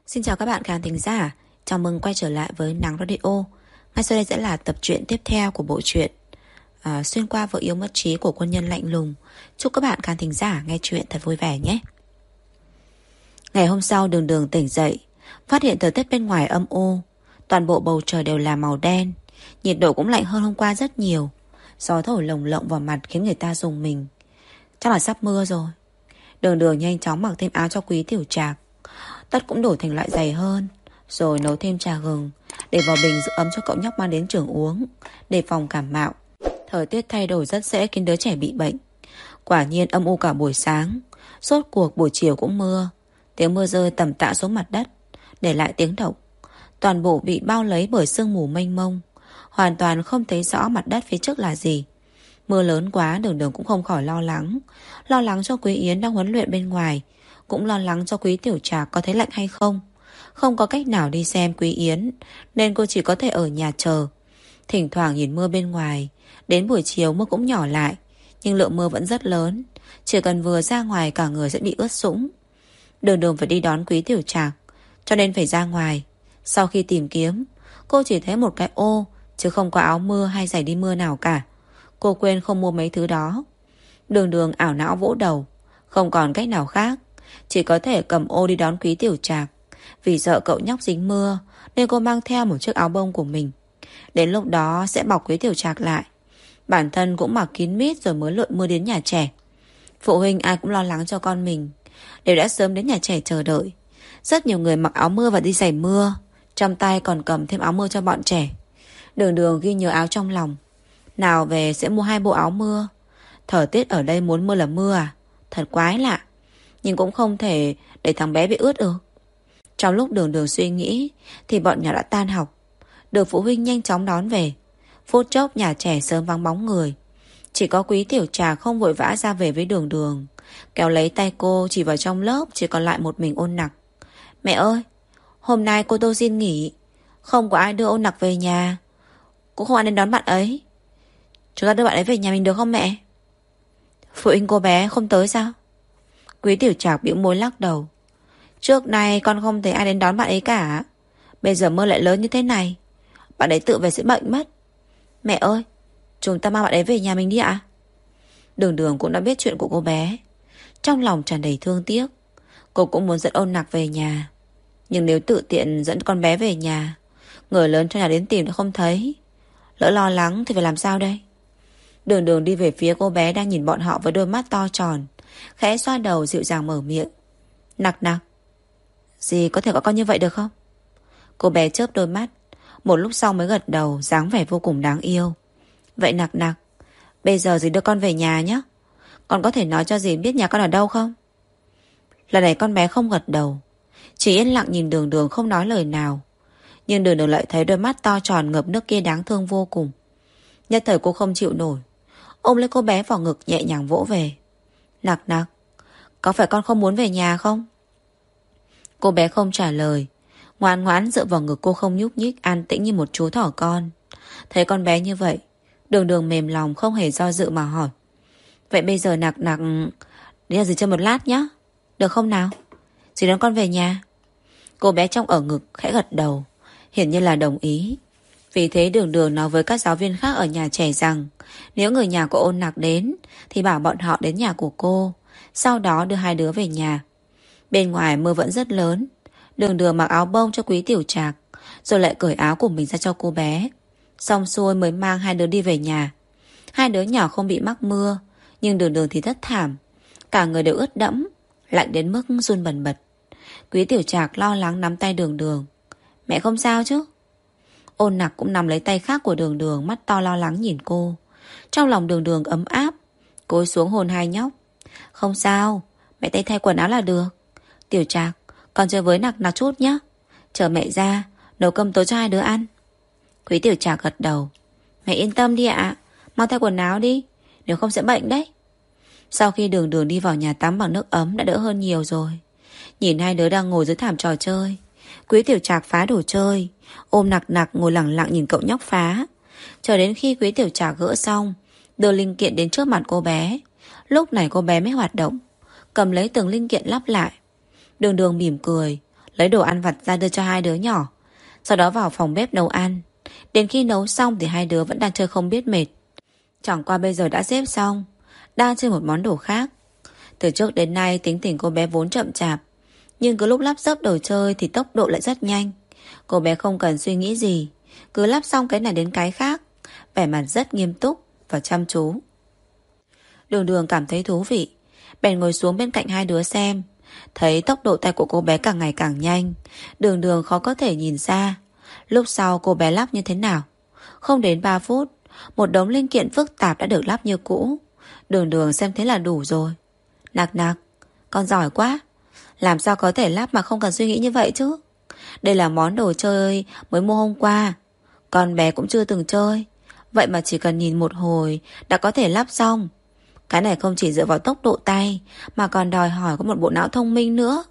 Xin chào các bạn khán thính giả, chào mừng quay trở lại với Nắng Radio. Ngay sau đây sẽ là tập truyện tiếp theo của bộ truyện Xuyên qua vợ yêu mất trí của quân nhân lạnh lùng. Chúc các bạn khán thính giả nghe chuyện thật vui vẻ nhé. Ngày hôm sau Đường Đường tỉnh dậy, phát hiện thời tiết bên ngoài âm u, toàn bộ bầu trời đều là màu đen, nhiệt độ cũng lạnh hơn hôm qua rất nhiều. Gió thổi lồng lộng vào mặt khiến người ta rùng mình. Chắc là sắp mưa rồi. Đường Đường nhanh chóng mặc thêm áo cho Quý Tiểu Trạc, tất cũng đổi thành loại dày hơn, rồi nấu thêm trà gừng để vào bình giữ ấm cho cậu nhóc mang đến trường uống, đề phòng cảm mạo. Thời tiết thay đổi rất dễ khiến đứa trẻ bị bệnh. Quả nhiên âm u cả buổi sáng, rốt cuộc buổi chiều cũng mưa. Tiếng mưa rơi tầm tạ xuống mặt đất, để lại tiếng động. Toàn bộ bị bao lấy bởi sương mù mênh mông, hoàn toàn không thấy rõ mặt đất phía trước là gì. Mưa lớn quá, Đường Đường cũng không khỏi lo lắng. Lo lắng cho Quý Yến đang huấn luyện bên ngoài, cũng lo lắng cho Quý Tiểu Trạc có thấy lạnh hay không. Không có cách nào đi xem Quý Yến, nên cô chỉ có thể ở nhà chờ. Thỉnh thoảng nhìn mưa bên ngoài. Đến buổi chiều mưa cũng nhỏ lại, nhưng lượng mưa vẫn rất lớn. Chỉ cần vừa ra ngoài cả người sẽ bị ướt sũng. Đường Đường phải đi đón Quý Tiểu Trạc, cho nên phải ra ngoài. Sau khi tìm kiếm, cô chỉ thấy một cái ô, chứ không có áo mưa hay giày đi mưa nào cả. Cô quên không mua mấy thứ đó. Đường Đường ảo não vỗ đầu, không còn cách nào khác, chỉ có thể cầm ô đi đón Quý Tiểu Trạc. Vì sợ cậu nhóc dính mưa nên cô mang theo một chiếc áo bông của mình. Đến lúc đó sẽ bọc Quý Tiểu Trạc lại. Bản thân cũng mặc kín mít rồi mới lội mưa đến nhà trẻ. Phụ huynh ai cũng lo lắng cho con mình, đều đã sớm đến nhà trẻ chờ đợi. Rất nhiều người mặc áo mưa và đi giày mưa, trong tay còn cầm thêm áo mưa cho bọn trẻ. Đường Đường ghi nhớ áo trong lòng, nào về sẽ mua 2 bộ áo mưa. Thời tiết ở đây muốn mưa là mưa à? Thật quái lạ. Nhưng cũng không thể để thằng bé bị ướt được. Trong lúc Đường Đường suy nghĩ thì bọn nhỏ đã tan học, được phụ huynh nhanh chóng đón về. Phút chốc nhà trẻ sớm vắng bóng người. Chỉ có Quý Tiểu Trạc không vội vã ra về với Đường Đường, kéo lấy tay cô chỉ vào trong lớp chỉ còn lại một mình Ôn Nặc. Mẹ ơi, hôm nay cô Tô xin nghỉ, không có ai đưa Ôn Nặc về nhà, cũng không ai đến đón bạn ấy. Chúng ta đưa bạn ấy về nhà mình được không mẹ? Phụ huynh cô bé không tới sao? Quý Tiểu Trạc bĩu môi lắc đầu. Trước nay con không thấy ai đến đón bạn ấy cả. Bây giờ mưa lại lớn như thế này, bạn ấy tự về sẽ bệnh mất. Mẹ ơi, chúng ta mang bạn ấy về nhà mình đi ạ. Đường Đường cũng đã biết chuyện của cô bé, trong lòng tràn đầy thương tiếc. Cô cũng muốn dẫn Ôn Nặc về nhà, nhưng nếu tự tiện dẫn con bé về nhà, người lớn trong nhà đến tìm đã không thấy, lỡ lo lắng thì phải làm sao đây? Đường Đường đi về phía cô bé đang nhìn bọn họ với đôi mắt to tròn, khẽ xoa đầu dịu dàng mở miệng. Nặc Nặc, dì có thể gọi con như vậy được không? Cô bé chớp đôi mắt, một lúc sau mới gật đầu, dáng vẻ vô cùng đáng yêu. Vậy Nặc Nặc, bây giờ dì đưa con về nhà nhé. Con có thể nói cho dì biết nhà con ở đâu không? Lần này con bé không gật đầu, chỉ yên lặng nhìn Đường Đường không nói lời nào. Nhưng Đường Đường lại thấy đôi mắt to tròn ngập nước kia đáng thương vô cùng. Nhất thời cô không chịu nổi, ôm lấy cô bé vào ngực nhẹ nhàng vỗ về. Nặc Nặc, có phải con không muốn về nhà không? Cô bé không trả lời, ngoan ngoãn dựa vào ngực cô không nhúc nhích, an tĩnh như một chú thỏ con. Thấy con bé như vậy, Đường Đường mềm lòng không hề do dự mà hỏi. Vậy bây giờ Nặc Nặc đi nhà dì chơi một lát nhé, được không nào? Dì đón con về nhà. Cô bé trong ở ngực khẽ gật đầu, hiển nhiên là đồng ý. Vì thế Đường Đường nói với các giáo viên khác ở nhà trẻ rằng nếu người nhà của Ôn Nặc đến thì bảo bọn họ đến nhà của cô, sau đó đưa 2 đứa về nhà. Bên ngoài mưa vẫn rất lớn. Đường Đường mặc áo bông cho Quý Tiểu Trạc, rồi lại cởi áo của mình ra cho cô bé. Xong xuôi mới mang 2 đứa đi về nhà. 2 đứa nhỏ không bị mắc mưa, nhưng Đường Đường thì thất thảm, cả người đều ướt đẫm, lạnh đến mức run bần bật. Quý Tiểu Trạc lo lắng nắm tay Đường Đường. Mẹ không sao chứ? Ôn Nặc cũng nắm lấy tay khác của Đường Đường, mắt to lo lắng nhìn cô. Trong lòng Đường Đường ấm áp, cúi xuống hôn hai nhóc. Không sao, mẹ tay thay quần áo là được. Tiểu Trạc, con chơi với Nặc Nặc chút nhé, chờ mẹ ra nấu cơm tối cho 2 đứa ăn. Quý Tiểu Trạc gật đầu. Mẹ yên tâm đi ạ, mau thay quần áo đi, nếu không sẽ bệnh đấy. Sau khi Đường Đường đi vào nhà tắm bằng nước ấm đã đỡ hơn nhiều rồi. Nhìn 2 đứa đang ngồi dưới thảm trò chơi, Quý Tiểu Trạc phá đồ chơi, ôm Nặc Nặc ngồi lẳng lặng nhìn cậu nhóc phá. Chờ đến khi Quý Tiểu Trạc gỡ xong, đưa linh kiện đến trước mặt cô bé. Lúc này cô bé mới hoạt động, cầm lấy từng linh kiện lắp lại. Đường Đường mỉm cười, lấy đồ ăn vặt ra đưa cho hai đứa nhỏ. Sau đó vào phòng bếp nấu ăn. Đến khi nấu xong thì hai đứa vẫn đang chơi không biết mệt. Chẳng qua bây giờ đã xếp xong, đang chơi một món đồ khác. Từ trước đến nay tính tình cô bé vốn chậm chạp, nhưng cứ lúc lắp ráp đồ chơi thì tốc độ lại rất nhanh. Cô bé không cần suy nghĩ gì, cứ lắp xong cái này đến cái khác, vẻ mặt rất nghiêm túc và chăm chú. Đường Đường cảm thấy thú vị, bèn ngồi xuống bên cạnh hai đứa xem. Thấy tốc độ tay của cô bé càng ngày càng nhanh, Đường Đường khó có thể nhìn ra lúc sau cô bé lắp như thế nào. Không đến 3 phút, một đống linh kiện phức tạp đã được lắp như cũ. Đường Đường xem thế là đủ rồi. Nặc nặc, con giỏi quá. Làm sao có thể lắp mà không cần suy nghĩ như vậy chứ? Đây là món đồ chơi mới mua hôm qua, con bé cũng chưa từng chơi, vậy mà chỉ cần nhìn một hồi đã có thể lắp xong. Cái này không chỉ dựa vào tốc độ tay mà còn đòi hỏi có một bộ não thông minh nữa.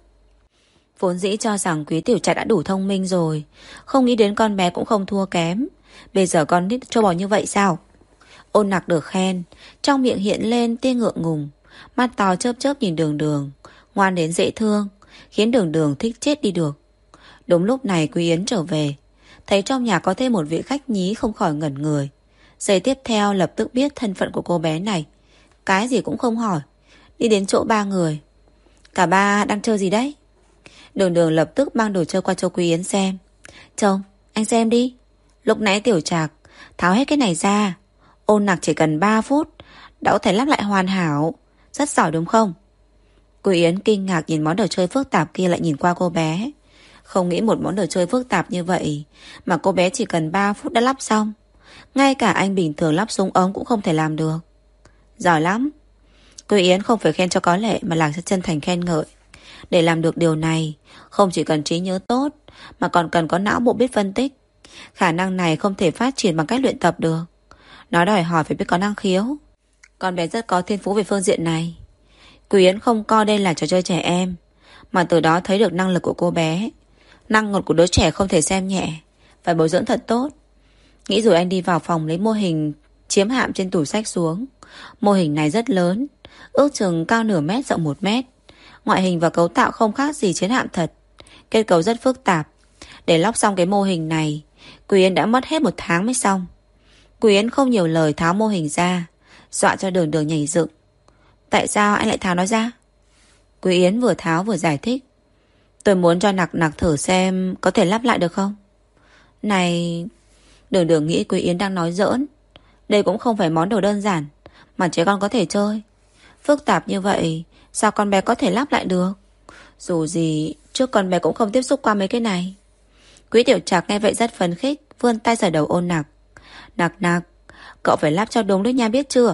Vốn dĩ cho rằng Quý Tiểu Trạch đã đủ thông minh rồi, không nghĩ đến con bé cũng không thua kém. Bây giờ con nít trâu bò như vậy sao? Ôn Nặc được khen, trong miệng hiện lên tia ngượng ngùng, mắt to chớp chớp nhìn Đường Đường, ngoan đến dễ thương, khiến Đường Đường thích chết đi được. Đúng lúc này Quý Yến trở về, thấy trong nhà có thêm một vị khách nhí không khỏi ngẩn người. Giây tiếp theo lập tức biết thân phận của cô bé này, cái gì cũng không hỏi, đi đến chỗ ba người. Cả ba đang chơi gì đấy? Đường Đường lập tức mang đồ chơi qua cho Quý Yến xem. Chồng, anh xem đi. Lúc nãy Tiểu Trạc tháo hết cái này ra, Ôn Nặc chỉ cần 3 phút đã có thể lắp lại hoàn hảo. Rất giỏi đúng không? Quý Yến kinh ngạc nhìn món đồ chơi phức tạp kia, lại nhìn qua cô bé. Không nghĩ một món đồ chơi phức tạp như vậy mà cô bé chỉ cần 3 phút đã lắp xong. Ngay cả anh bình thường lắp súng ống cũng không thể làm được. Giỏi lắm. Quý Yến không phải khen cho có lệ mà là chân thành khen ngợi. Để làm được điều này, không chỉ cần trí nhớ tốt mà còn cần có não bộ biết phân tích. Khả năng này không thể phát triển bằng cách luyện tập được. Nó đòi hỏi phải biết có năng khiếu. Con bé rất có thiên phú về phương diện này. Quý Yến không coi đây là trò chơi trẻ em, mà từ đó thấy được năng lực của cô bé. Năng lực của đứa trẻ không thể xem nhẹ, phải bồi dưỡng thật tốt. Nghĩ rồi anh đi vào phòng lấy mô hình chiếm hạm trên tủ sách xuống. Mô hình này rất lớn, ước chừng cao nửa mét rộng 1 mét. Ngoại hình và cấu tạo không khác gì chiến hạm thật, kết cấu rất phức tạp. Để lóc xong cái mô hình này, Quý Yến đã mất hết 1 tháng mới xong. Quý Yến không nhiều lời tháo mô hình ra, dọa cho Đường Đường nhảy dựng. Tại sao anh lại tháo nó ra? Quý Yến vừa tháo vừa giải thích. Tôi muốn cho Nặc Nặc thử xem có thể lắp lại được không. Này... Đường Đường nghĩ Quý Yến đang nói giỡn. Đây cũng không phải món đồ đơn giản mà trẻ con có thể chơi. Phức tạp như vậy sao con bé có thể lắp lại được? Dù gì trước con bé cũng không tiếp xúc qua mấy cái này. Quý Tiểu Trạc nghe vậy rất phấn khích, vươn tay sờ đầu Ôn Nặc. Nặc Nặc, cậu phải lắp cho đúng đấy nha, biết chưa?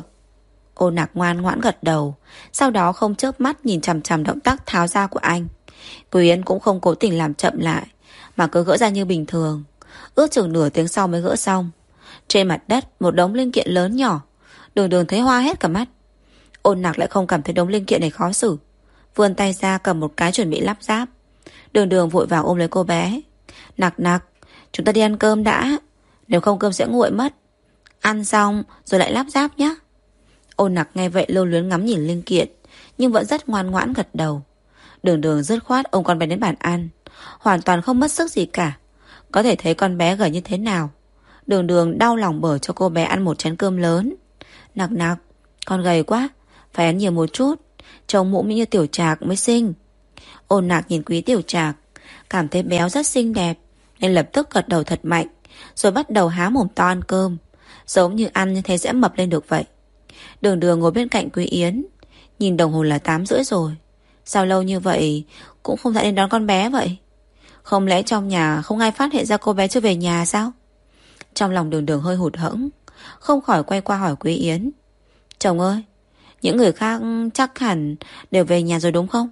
Ôn Nặc ngoan ngoãn gật đầu, sau đó không chớp mắt nhìn chằm chằm động tác tháo ra của anh. Quý Yến cũng không cố tình làm chậm lại, mà cứ gỡ ra như bình thường. Ước chừng nửa tiếng sau mới gỡ xong. Trên mặt đất một đống linh kiện lớn nhỏ. Đường Đường thấy hoa hết cả mắt. Ôn Nặc lại không cảm thấy đống linh kiện này khó xử, vươn tay ra cầm một cái chuẩn bị lắp ráp. Đường Đường vội vào ôm lấy cô bé. Nặc Nặc, chúng ta đi ăn cơm đã, nếu không cơm sẽ nguội mất. Ăn xong rồi lại lắp ráp nhé. Ôn Nặc nghe vậy lưu luyến ngắm nhìn linh kiện, nhưng vẫn rất ngoan ngoãn gật đầu. Đường Đường dứt khoát ôm con bé đến bàn ăn, hoàn toàn không mất sức gì cả. Có thể thấy con bé gầy như thế nào. Đường Đường đau lòng bở cho cô bé ăn một chén cơm lớn. Nặc Nặc, con gầy quá, phải ăn nhiều một chút, trông mũm như Tiểu Trạc mới xinh. Ôn Nặc nhìn Quý Tiểu Trạc, cảm thấy béo rất xinh đẹp, nên lập tức gật đầu thật mạnh, rồi bắt đầu há mồm to ăn cơm, giống như ăn như thế sẽ mập lên được vậy. Đường Đường ngồi bên cạnh Quý Yến, nhìn đồng hồ là 8:30 rồi. Sao lâu như vậy cũng không dậy đến đón con bé vậy? Không lẽ trong nhà không ai phát hiện ra cô bé chưa về nhà sao? Trong lòng Đường Đường hơi hụt hẫng, không khỏi quay qua hỏi Quý Yến. Chồng ơi, những người khác chắc hẳn đều về nhà rồi đúng không?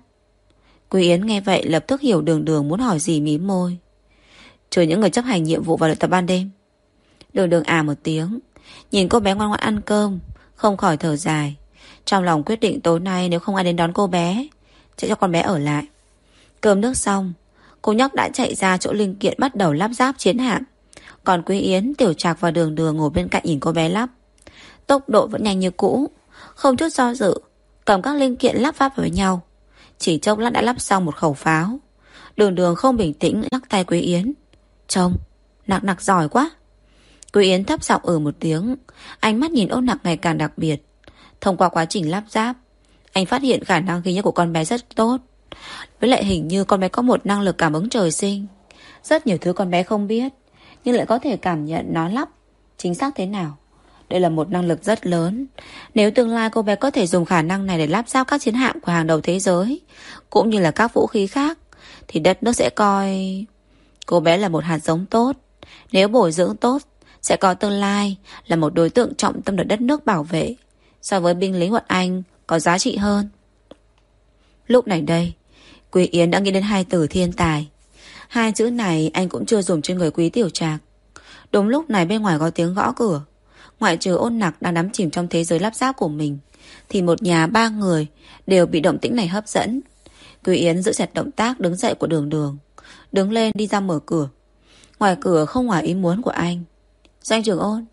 Quý Yến nghe vậy lập tức hiểu Đường Đường muốn hỏi gì, mím môi. Trừ những người chấp hành nhiệm vụ vào luyện tập ban đêm. Đường Đường một tiếng, nhìn cô bé ngoan ngoãn ăn cơm, không khỏi thở dài. Trong lòng quyết định tối nay nếu không ai đến đón cô bé, sẽ cho con bé ở lại. Cơm nước xong, cô nhóc đã chạy ra chỗ linh kiện bắt đầu lắp ráp chiến hạm. Còn Quý Yến, Tiểu Trạc và Đường Đường ngồi bên cạnh nhìn cô bé lắp. Tốc độ vẫn nhanh như cũ, không chút do dự cầm các linh kiện lắp váp với nhau. Chỉ chốc lát đã lắp xong một khẩu pháo. Đường Đường không bình tĩnh lắc tay Quý Yến. Chồng, Nặc Nặc giỏi quá. Quý Yến thấp giọng một tiếng. Ánh mắt nhìn Ôn Nặc ngày càng đặc biệt. Thông qua quá trình lắp ráp, anh phát hiện khả năng ghi nhớ của con bé rất tốt. Với lại hình như con bé có một năng lực cảm ứng trời sinh. Rất nhiều thứ con bé không biết, nhưng lại có thể cảm nhận nó lắp chính xác thế nào. Đây là một năng lực rất lớn. Nếu tương lai cô bé có thể dùng khả năng này để lắp ráp các chiến hạm của hàng đầu thế giới, cũng như là các vũ khí khác, thì đất nước sẽ coi cô bé là một hạt giống tốt. Nếu bồi dưỡng tốt, sẽ có tương lai là một đối tượng trọng tâm được đất nước bảo vệ, so với binh lính bọn Anh có giá trị hơn. Lúc này đây, Quý Yến đã nghĩ đến hai từ thiên tài. Hai chữ này anh cũng chưa dùng trên người Quý Tiểu Trạc. Đúng lúc này bên ngoài có tiếng gõ cửa. Ngoại trừ Ôn Nặc đang đắm chìm trong thế giới lắp ráp của mình, thì một nhà ba người đều bị động tĩnh này hấp dẫn. Quý Yến giữ chặt động tác đứng dậy của Đường Đường, đứng lên đi ra mở cửa. Ngoài cửa không ngoài ý muốn của anh. Doanh trưởng Ôn.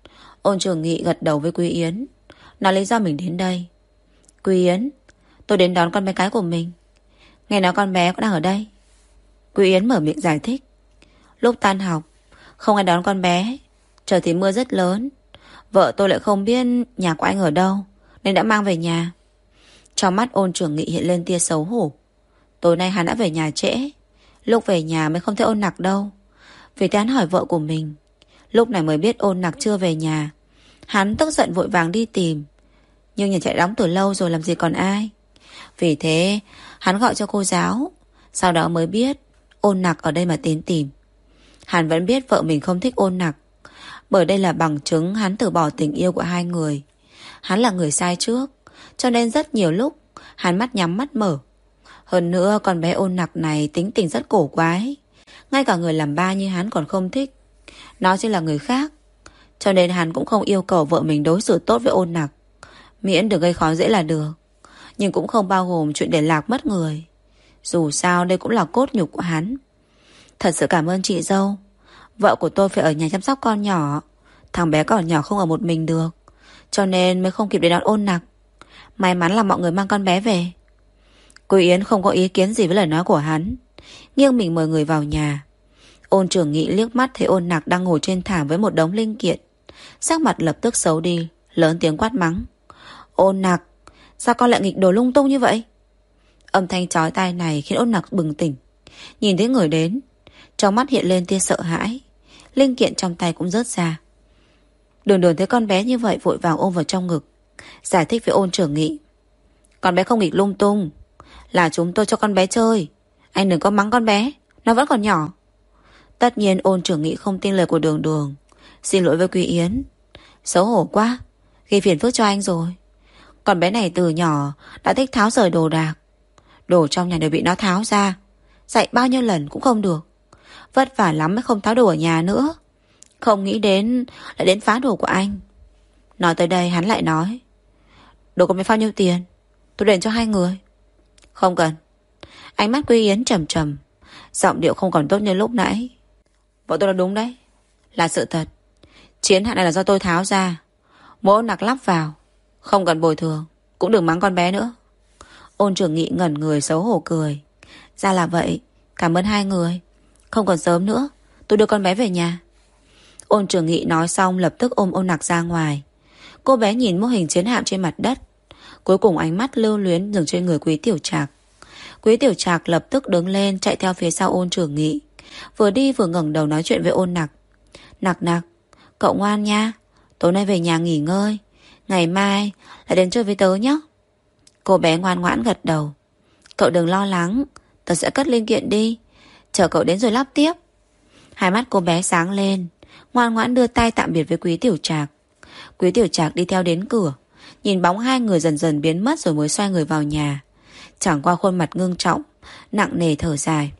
Ôn Trường Nghị gật đầu với Quý Yến, nói lý do mình đến đây. Quý Yến, tôi đến đón con bé cái của mình. Nghe nói con bé cũng đang ở đây. Quý Yến mở miệng giải thích. Lúc tan học, không ai đón con bé. Trời thì mưa rất lớn. Vợ tôi lại không biết nhà của anh ở đâu, nên đã mang về nhà. Trong mắt Ôn Trường Nghị hiện lên tia xấu hổ. Tối nay hắn đã về nhà trễ. Lúc về nhà mới không thấy Ôn Nặc đâu. Vì thế hắn hỏi vợ của mình. Lúc này mới biết Ôn Nặc chưa về nhà. Hắn tức giận vội vàng đi tìm, nhưng nhà chạy đóng từ lâu rồi, làm gì còn ai. Vì thế hắn gọi cho cô giáo. Sau đó mới biết Ôn Nặc ở đây mà đến tìm. Hắn vẫn biết vợ mình không thích Ôn Nặc, bởi đây là bằng chứng hắn từ bỏ tình yêu của hai người. Hắn là người sai trước, cho nên rất nhiều lúc hắn mắt nhắm mắt mở. Hơn nữa con bé Ôn Nặc này tính tình rất cổ quái. Ngay cả người làm ba như hắn còn không thích, nó chỉ là người khác. Cho nên hắn cũng không yêu cầu vợ mình đối xử tốt với Ôn Nặc, miễn đừng gây khó dễ là được. Nhưng cũng không bao gồm chuyện để lạc mất người. Dù sao đây cũng là cốt nhục của hắn. Thật sự cảm ơn chị dâu. Vợ của tôi phải ở nhà chăm sóc con nhỏ. Thằng bé còn nhỏ không ở một mình được, cho nên mới không kịp để đón Ôn Nặc. May mắn là mọi người mang con bé về. Quý Yến không có ý kiến gì với lời nói của hắn, nghiêng mình mời người vào nhà. Ôn Trường Nghị liếc mắt thấy Ôn Nặc đang ngồi trên thảm với một đống linh kiện, sắc mặt lập tức xấu đi, lớn tiếng quát mắng. Ôn Nặc, sao con lại nghịch đồ lung tung như vậy? Âm thanh chói tai này khiến Ôn Nặc bừng tỉnh. Nhìn thấy người đến, trong mắt hiện lên tia sợ hãi. Linh kiện trong tay cũng rớt ra. Đường Đường thấy con bé như vậy vội vàng ôm vào trong ngực, giải thích với Ôn Trường Nghị. Con bé không nghịch lung tung, là chúng tôi cho con bé chơi. Anh đừng có mắng con bé, nó vẫn còn nhỏ. Tất nhiên Ôn Trường Nghị không tin lời của Đường Đường. Xin lỗi với Quý Yến, xấu hổ quá, gây phiền phức cho anh rồi. Con bé này từ nhỏ đã thích tháo rời đồ đạc. Đồ trong nhà đều bị nó tháo ra, dạy bao nhiêu lần cũng không được. Vất vả lắm mới không tháo đồ ở nhà nữa. Không nghĩ đến lại đến phá đồ của anh. Nói tới đây hắn lại nói. Đồ con bé bao nhiêu tiền? Tôi đền cho hai người. Không cần. Ánh mắt Quý Yến trầm trầm, giọng điệu không còn tốt như lúc nãy. Vợ tôi nói đúng đấy, là sự thật. Chiến hạm này là do tôi tháo ra, mỗi Ôn Nặc lắp vào. Không cần bồi thường, cũng đừng mắng con bé nữa. Ôn Trường Nghị ngẩn người xấu hổ cười. Ra là vậy, cảm ơn hai người. Không còn sớm nữa, tôi đưa con bé về nhà. Ôn Trường Nghị nói xong lập tức ôm Ôn Nặc ra ngoài. Cô bé nhìn mô hình chiến hạm trên mặt đất, cuối cùng ánh mắt lưu luyến dừng trên người Quý Tiểu Trạc. Quý Tiểu Trạc lập tức đứng lên chạy theo phía sau Ôn Trường Nghị, vừa đi vừa ngẩng đầu nói chuyện với Ôn Nặc. Nặc Nặc, cậu ngoan nha, tối nay về nhà nghỉ ngơi, ngày mai lại đến chơi với tớ nhé. Cô bé ngoan ngoãn gật đầu. Cậu đừng lo lắng, tớ sẽ cất linh kiện đi, chờ cậu đến rồi lắp tiếp. Hai mắt cô bé sáng lên, ngoan ngoãn đưa tay tạm biệt với Quý Tiểu Trạc. Quý Tiểu Trạc đi theo đến cửa, nhìn bóng hai người dần dần biến mất rồi mới xoay người vào nhà. Chẳng qua khuôn mặt ngưng trọng, nặng nề thở dài.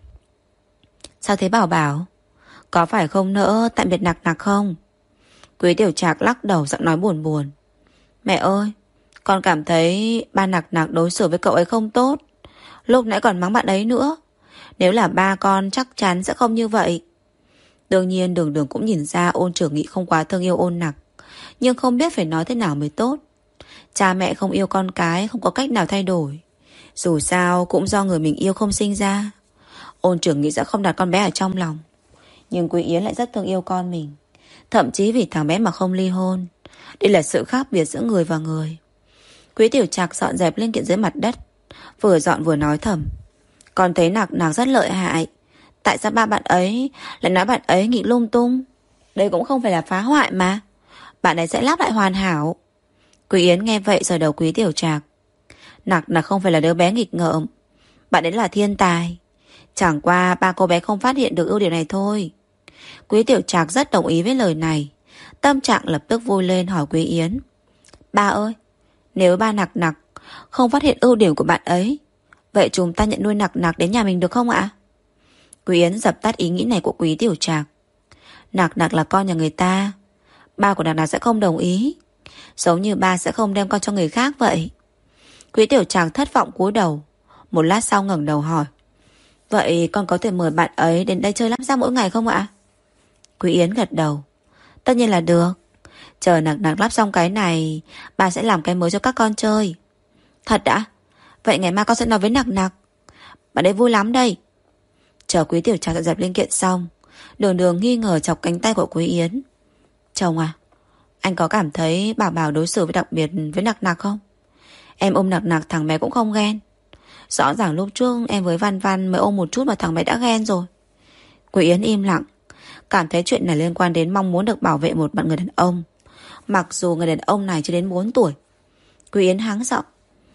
Sao thế Bảo Bảo? Có phải không nỡ tạm biệt Nặc Nặc không? Quý Tiểu Trạc lắc đầu giọng nói buồn buồn. Mẹ ơi, con cảm thấy ba Nặc Nặc đối xử với cậu ấy không tốt. Lúc nãy còn mắng bạn ấy nữa. Nếu là ba con chắc chắn sẽ không như vậy. Đương nhiên Đường Đường cũng nhìn ra Ôn Trường Nghị không quá thương yêu Ôn Nặc, nhưng không biết phải nói thế nào mới tốt. Cha mẹ không yêu con cái không có cách nào thay đổi. Dù sao cũng do người mình yêu không sinh ra. Ôn Trường nghĩ sẽ không đặt con bé ở trong lòng, nhưng Quý Yến lại rất thương yêu con mình, thậm chí vì thằng bé mà không ly hôn. Đây là sự khác biệt giữa người và người. Quý Tiểu Trạc dọn dẹp linh kiện dưới mặt đất, vừa dọn vừa nói thầm: con thấy Nặc Nặc rất lợi hại. Tại sao ba bạn ấy lại nói bạn ấy nghĩ lung tung? Đây cũng không phải là phá hoại mà. Bạn ấy sẽ lắp lại hoàn hảo. Quý Yến nghe vậy rồi đầu Quý Tiểu Trạc: Nặc Nặc không phải là đứa bé nghịch ngợm, bạn ấy là thiên tài. Chẳng qua ba cô bé không phát hiện được ưu điểm này thôi. Quý Tiểu Trạc rất đồng ý với lời này. Tâm trạng lập tức vui lên, hỏi Quý Yến: ba ơi, nếu ba Nặc Nặc không phát hiện ưu điểm của bạn ấy, vậy chúng ta nhận nuôi Nặc Nặc đến nhà mình được không ạ? Quý Yến dập tắt ý nghĩ này của Quý Tiểu Trạc. Nặc Nặc là con nhà người ta, ba của Nặc Nặc sẽ không đồng ý. Giống như ba sẽ không đem con cho người khác vậy. Quý Tiểu Trạc thất vọng cúi đầu. Một lát sau ngẩng đầu hỏi: vậy con có thể mời bạn ấy đến đây chơi lắp ráp mỗi ngày không ạ? Quý Yến gật đầu: tất nhiên là được. Chờ Nặc Nặc lắp xong cái này, ba sẽ làm cái mới cho các con chơi. Thật đã? Vậy ngày mai con sẽ nói với Nặc Nặc. Bạn ấy vui lắm đây. Chờ Quý Tiểu Trạc dọn dẹp linh kiện xong, Đường Đường nghi ngờ chọc cánh tay của Quý Yến: chồng à, anh có cảm thấy Bảo Bảo đối xử với đặc biệt với Nặc Nặc không? Em ôm Nặc Nặc thằng bé cũng không ghen. Rõ ràng lúc trước em với Văn Văn mới ôm một chút mà thằng bé đã ghen rồi. Quý Yến im lặng, cảm thấy chuyện này liên quan đến mong muốn được bảo vệ một bạn người đàn ông, mặc dù người đàn ông này chưa đến 4 tuổi. Quý Yến hắng giọng: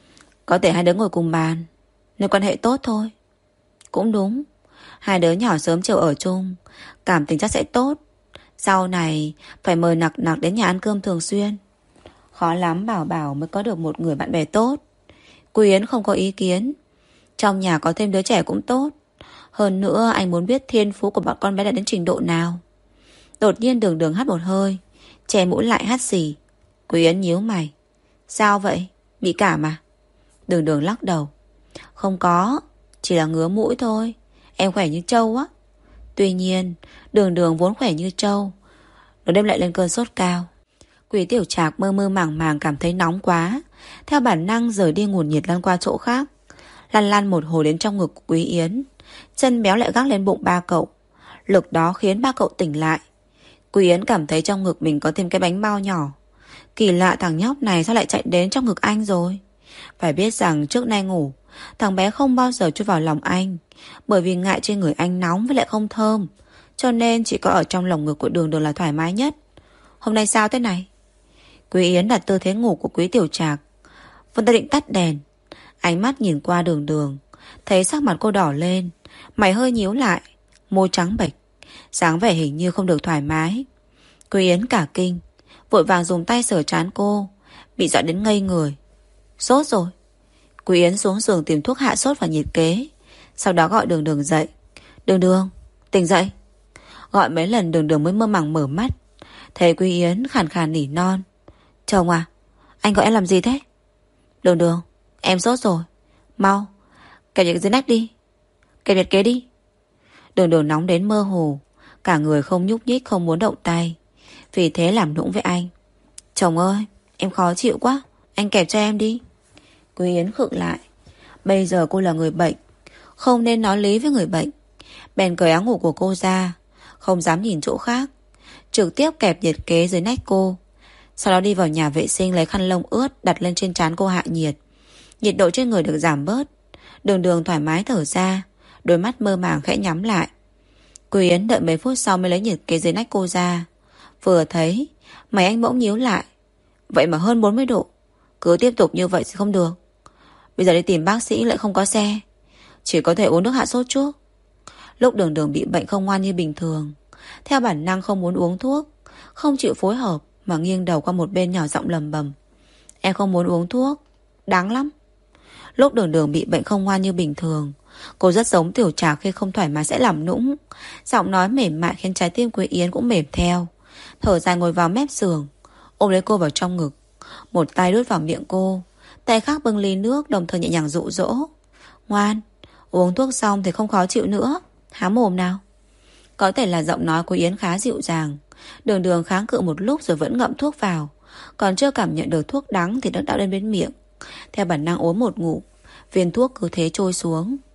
có thể hai đứa ngồi cùng bàn, nên quan hệ tốt thôi. Cũng đúng, hai đứa nhỏ sớm chiều ở chung, cảm tình chắc sẽ tốt. Sau này phải mời Nặc Nặc đến nhà ăn cơm thường xuyên. Khó lắm Bảo Bảo mới có được một người bạn bè tốt. Quý Yến không có ý kiến. Trong nhà có thêm đứa trẻ cũng tốt. Hơn nữa anh muốn biết thiên phú của bọn con bé đã đến trình độ nào. Đột nhiên Đường Đường hắt một hơi, che mũi lại hắt xì. Quý Yến nhíu mày: sao vậy? Bị cảm à? Đường Đường lắc đầu: không có, chỉ là ngứa mũi thôi. Em khỏe như trâu á. Tuy nhiên Đường Đường vốn khỏe như trâu, nó đêm lại lên cơn sốt cao. Quý Tiểu Trạc mơ mơ màng màng cảm thấy nóng quá, theo bản năng rời đi nguồn nhiệt lăn qua chỗ khác. Lăn lăn một hồi đến trong ngực của Quý Yến, chân béo lại gác lên bụng ba cậu. Lực đó khiến ba cậu tỉnh lại. Quý Yến cảm thấy trong ngực mình có thêm cái bánh bao nhỏ. Kỳ lạ, thằng nhóc này sao lại chạy đến trong ngực anh rồi? Phải biết rằng trước nay ngủ, thằng bé không bao giờ chui vào lòng anh, bởi vì ngại trên người anh nóng với lại không thơm, cho nên chỉ có ở trong lồng ngực của Đường Đường là thoải mái nhất. Hôm nay sao thế này? Quý Yến đặt tư thế ngủ của Quý Tiểu Trạc. Vân ta định tắt đèn, ánh mắt nhìn qua Đường Đường, thấy sắc mặt cô đỏ lên, mày hơi nhíu lại, môi trắng bệch, dáng vẻ hình như không được thoải mái. Quý Yến cả kinh, vội vàng dùng tay sờ trán cô, bị dọa đến ngây người. Sốt rồi. Quý Yến xuống giường tìm thuốc hạ sốt và nhiệt kế, sau đó gọi Đường Đường dậy. Đường Đường, tỉnh dậy. Gọi mấy lần Đường Đường mới mơ màng mở mắt. Thấy Quý Yến khàn khàn nỉ non: chồng à, anh gọi em làm gì thế? Đường Đường, em sốt rồi, mau kẹp nhiệt dưới nách đi, kẹp nhiệt kế đi. Đường Đường nóng đến mơ hồ, cả người không nhúc nhích, không muốn động tay, vì thế làm nũng với anh: chồng ơi, em khó chịu quá, anh kẹp cho em đi. Quý Yến khựng lại. Bây giờ cô là người bệnh, không nên nói lý với người bệnh. Bèn cởi áo ngủ của cô ra, không dám nhìn chỗ khác, trực tiếp kẹp nhiệt kế dưới nách cô. Sau đó đi vào nhà vệ sinh lấy khăn lông ướt đặt lên trên trán cô hạ nhiệt. Nhiệt độ trên người được giảm bớt. Đường Đường thoải mái thở ra, đôi mắt mơ màng khẽ nhắm lại. Quý Yến đợi mấy phút sau mới lấy nhiệt kế dưới nách cô ra. Vừa thấy, mày anh bỗng nhíu lại. Vậy mà hơn 40 độ, cứ tiếp tục như vậy thì không được. Bây giờ đi tìm bác sĩ lại không có xe, chỉ có thể uống nước hạ sốt trước. Lúc Đường Đường bị bệnh không ngoan như bình thường, theo bản năng không muốn uống thuốc, không chịu phối hợp mà nghiêng đầu qua một bên nhỏ giọng lầm bầm: em không muốn uống thuốc, đáng lắm. Lúc Đường Đường bị bệnh không ngoan như bình thường, cô rất giống Tiểu Trạc khi không thoải mái sẽ làm nũng. Giọng nói mềm mại khiến trái tim Quý Yến cũng mềm theo. Thở dài ngồi vào mép giường, ôm lấy cô vào trong ngực, một tay đút vào miệng cô, tay khác bưng ly nước, đồng thời nhẹ nhàng dụ dỗ: ngoan, uống thuốc xong thì không khó chịu nữa, há mồm nào. Có thể là giọng nói của Yến khá dịu dàng. Đường Đường kháng cự một lúc rồi vẫn ngậm thuốc vào. Còn chưa cảm nhận được thuốc đắng thì nước đã lên bên miệng. Theo bản năng uống một ngụm, viên thuốc cứ thế trôi xuống.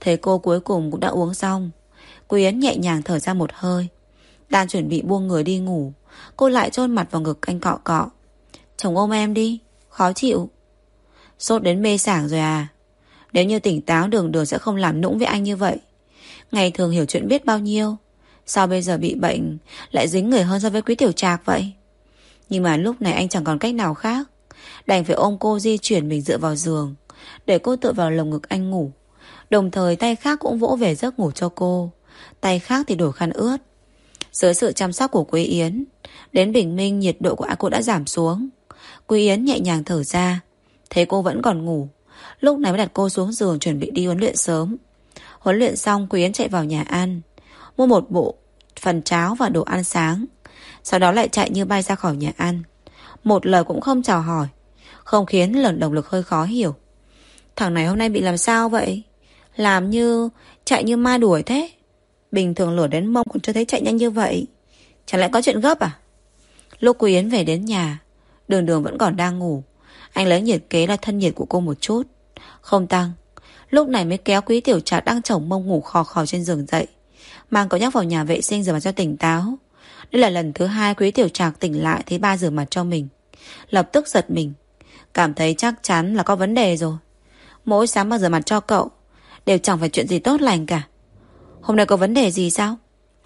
Thấy cô cuối cùng cũng đã uống xong, Quý Yến nhẹ nhàng thở ra một hơi. Đang chuẩn bị buông người đi ngủ, cô lại chôn mặt vào ngực anh cọ cọ. Chồng ôm em đi, khó chịu. Sốt đến mê sảng rồi à? Nếu như tỉnh táo Đường Đường sẽ không làm nũng với anh như vậy. Ngày thường hiểu chuyện biết bao nhiêu, sao bây giờ bị bệnh lại dính người hơn so với Quý Tiểu Trạc vậy? Nhưng mà lúc này anh chẳng còn cách nào khác, đành phải ôm cô di chuyển mình dựa vào giường, để cô tựa vào lồng ngực anh ngủ. Đồng thời tay khác cũng vỗ về giấc ngủ cho cô, tay khác thì đổi khăn ướt. Dưới sự chăm sóc của Quý Yến, đến bình minh nhiệt độ của cô đã giảm xuống. Quý Yến nhẹ nhàng thở ra, thấy cô vẫn còn ngủ, lúc này mới đặt cô xuống giường chuẩn bị đi huấn luyện sớm. Huấn luyện xong, Quý Yến chạy vào nhà ăn, mua một bộ phần cháo và đồ ăn sáng. Sau đó lại chạy như bay ra khỏi nhà ăn, một lời cũng không chào hỏi, không khiến Lần Đồng Lực hơi khó hiểu. Thằng này hôm nay bị làm sao vậy? Làm như chạy như ma đuổi thế. Bình thường lửa đến mông còn chưa thấy chạy nhanh như vậy. Chẳng lẽ có chuyện gấp à? Lúc Quý Yến về đến nhà, Đường Đường vẫn còn đang ngủ. Anh lấy nhiệt kế là thân nhiệt của cô một chút, không tăng. Lúc này mới kéo Quý Tiểu Trạc đang chổng mông ngủ khò khò trên giường dậy, mang cậu nhóc vào nhà vệ sinh rửa mặt cho tỉnh táo. Đây là lần thứ 2 Quý Tiểu Trạc tỉnh lại thấy ba rửa mặt cho mình. Lập tức giật mình, cảm thấy chắc chắn là có vấn đề rồi. Mỗi sáng ba rửa mặt cho cậu đều chẳng phải chuyện gì tốt lành cả. Hôm nay có vấn đề gì sao?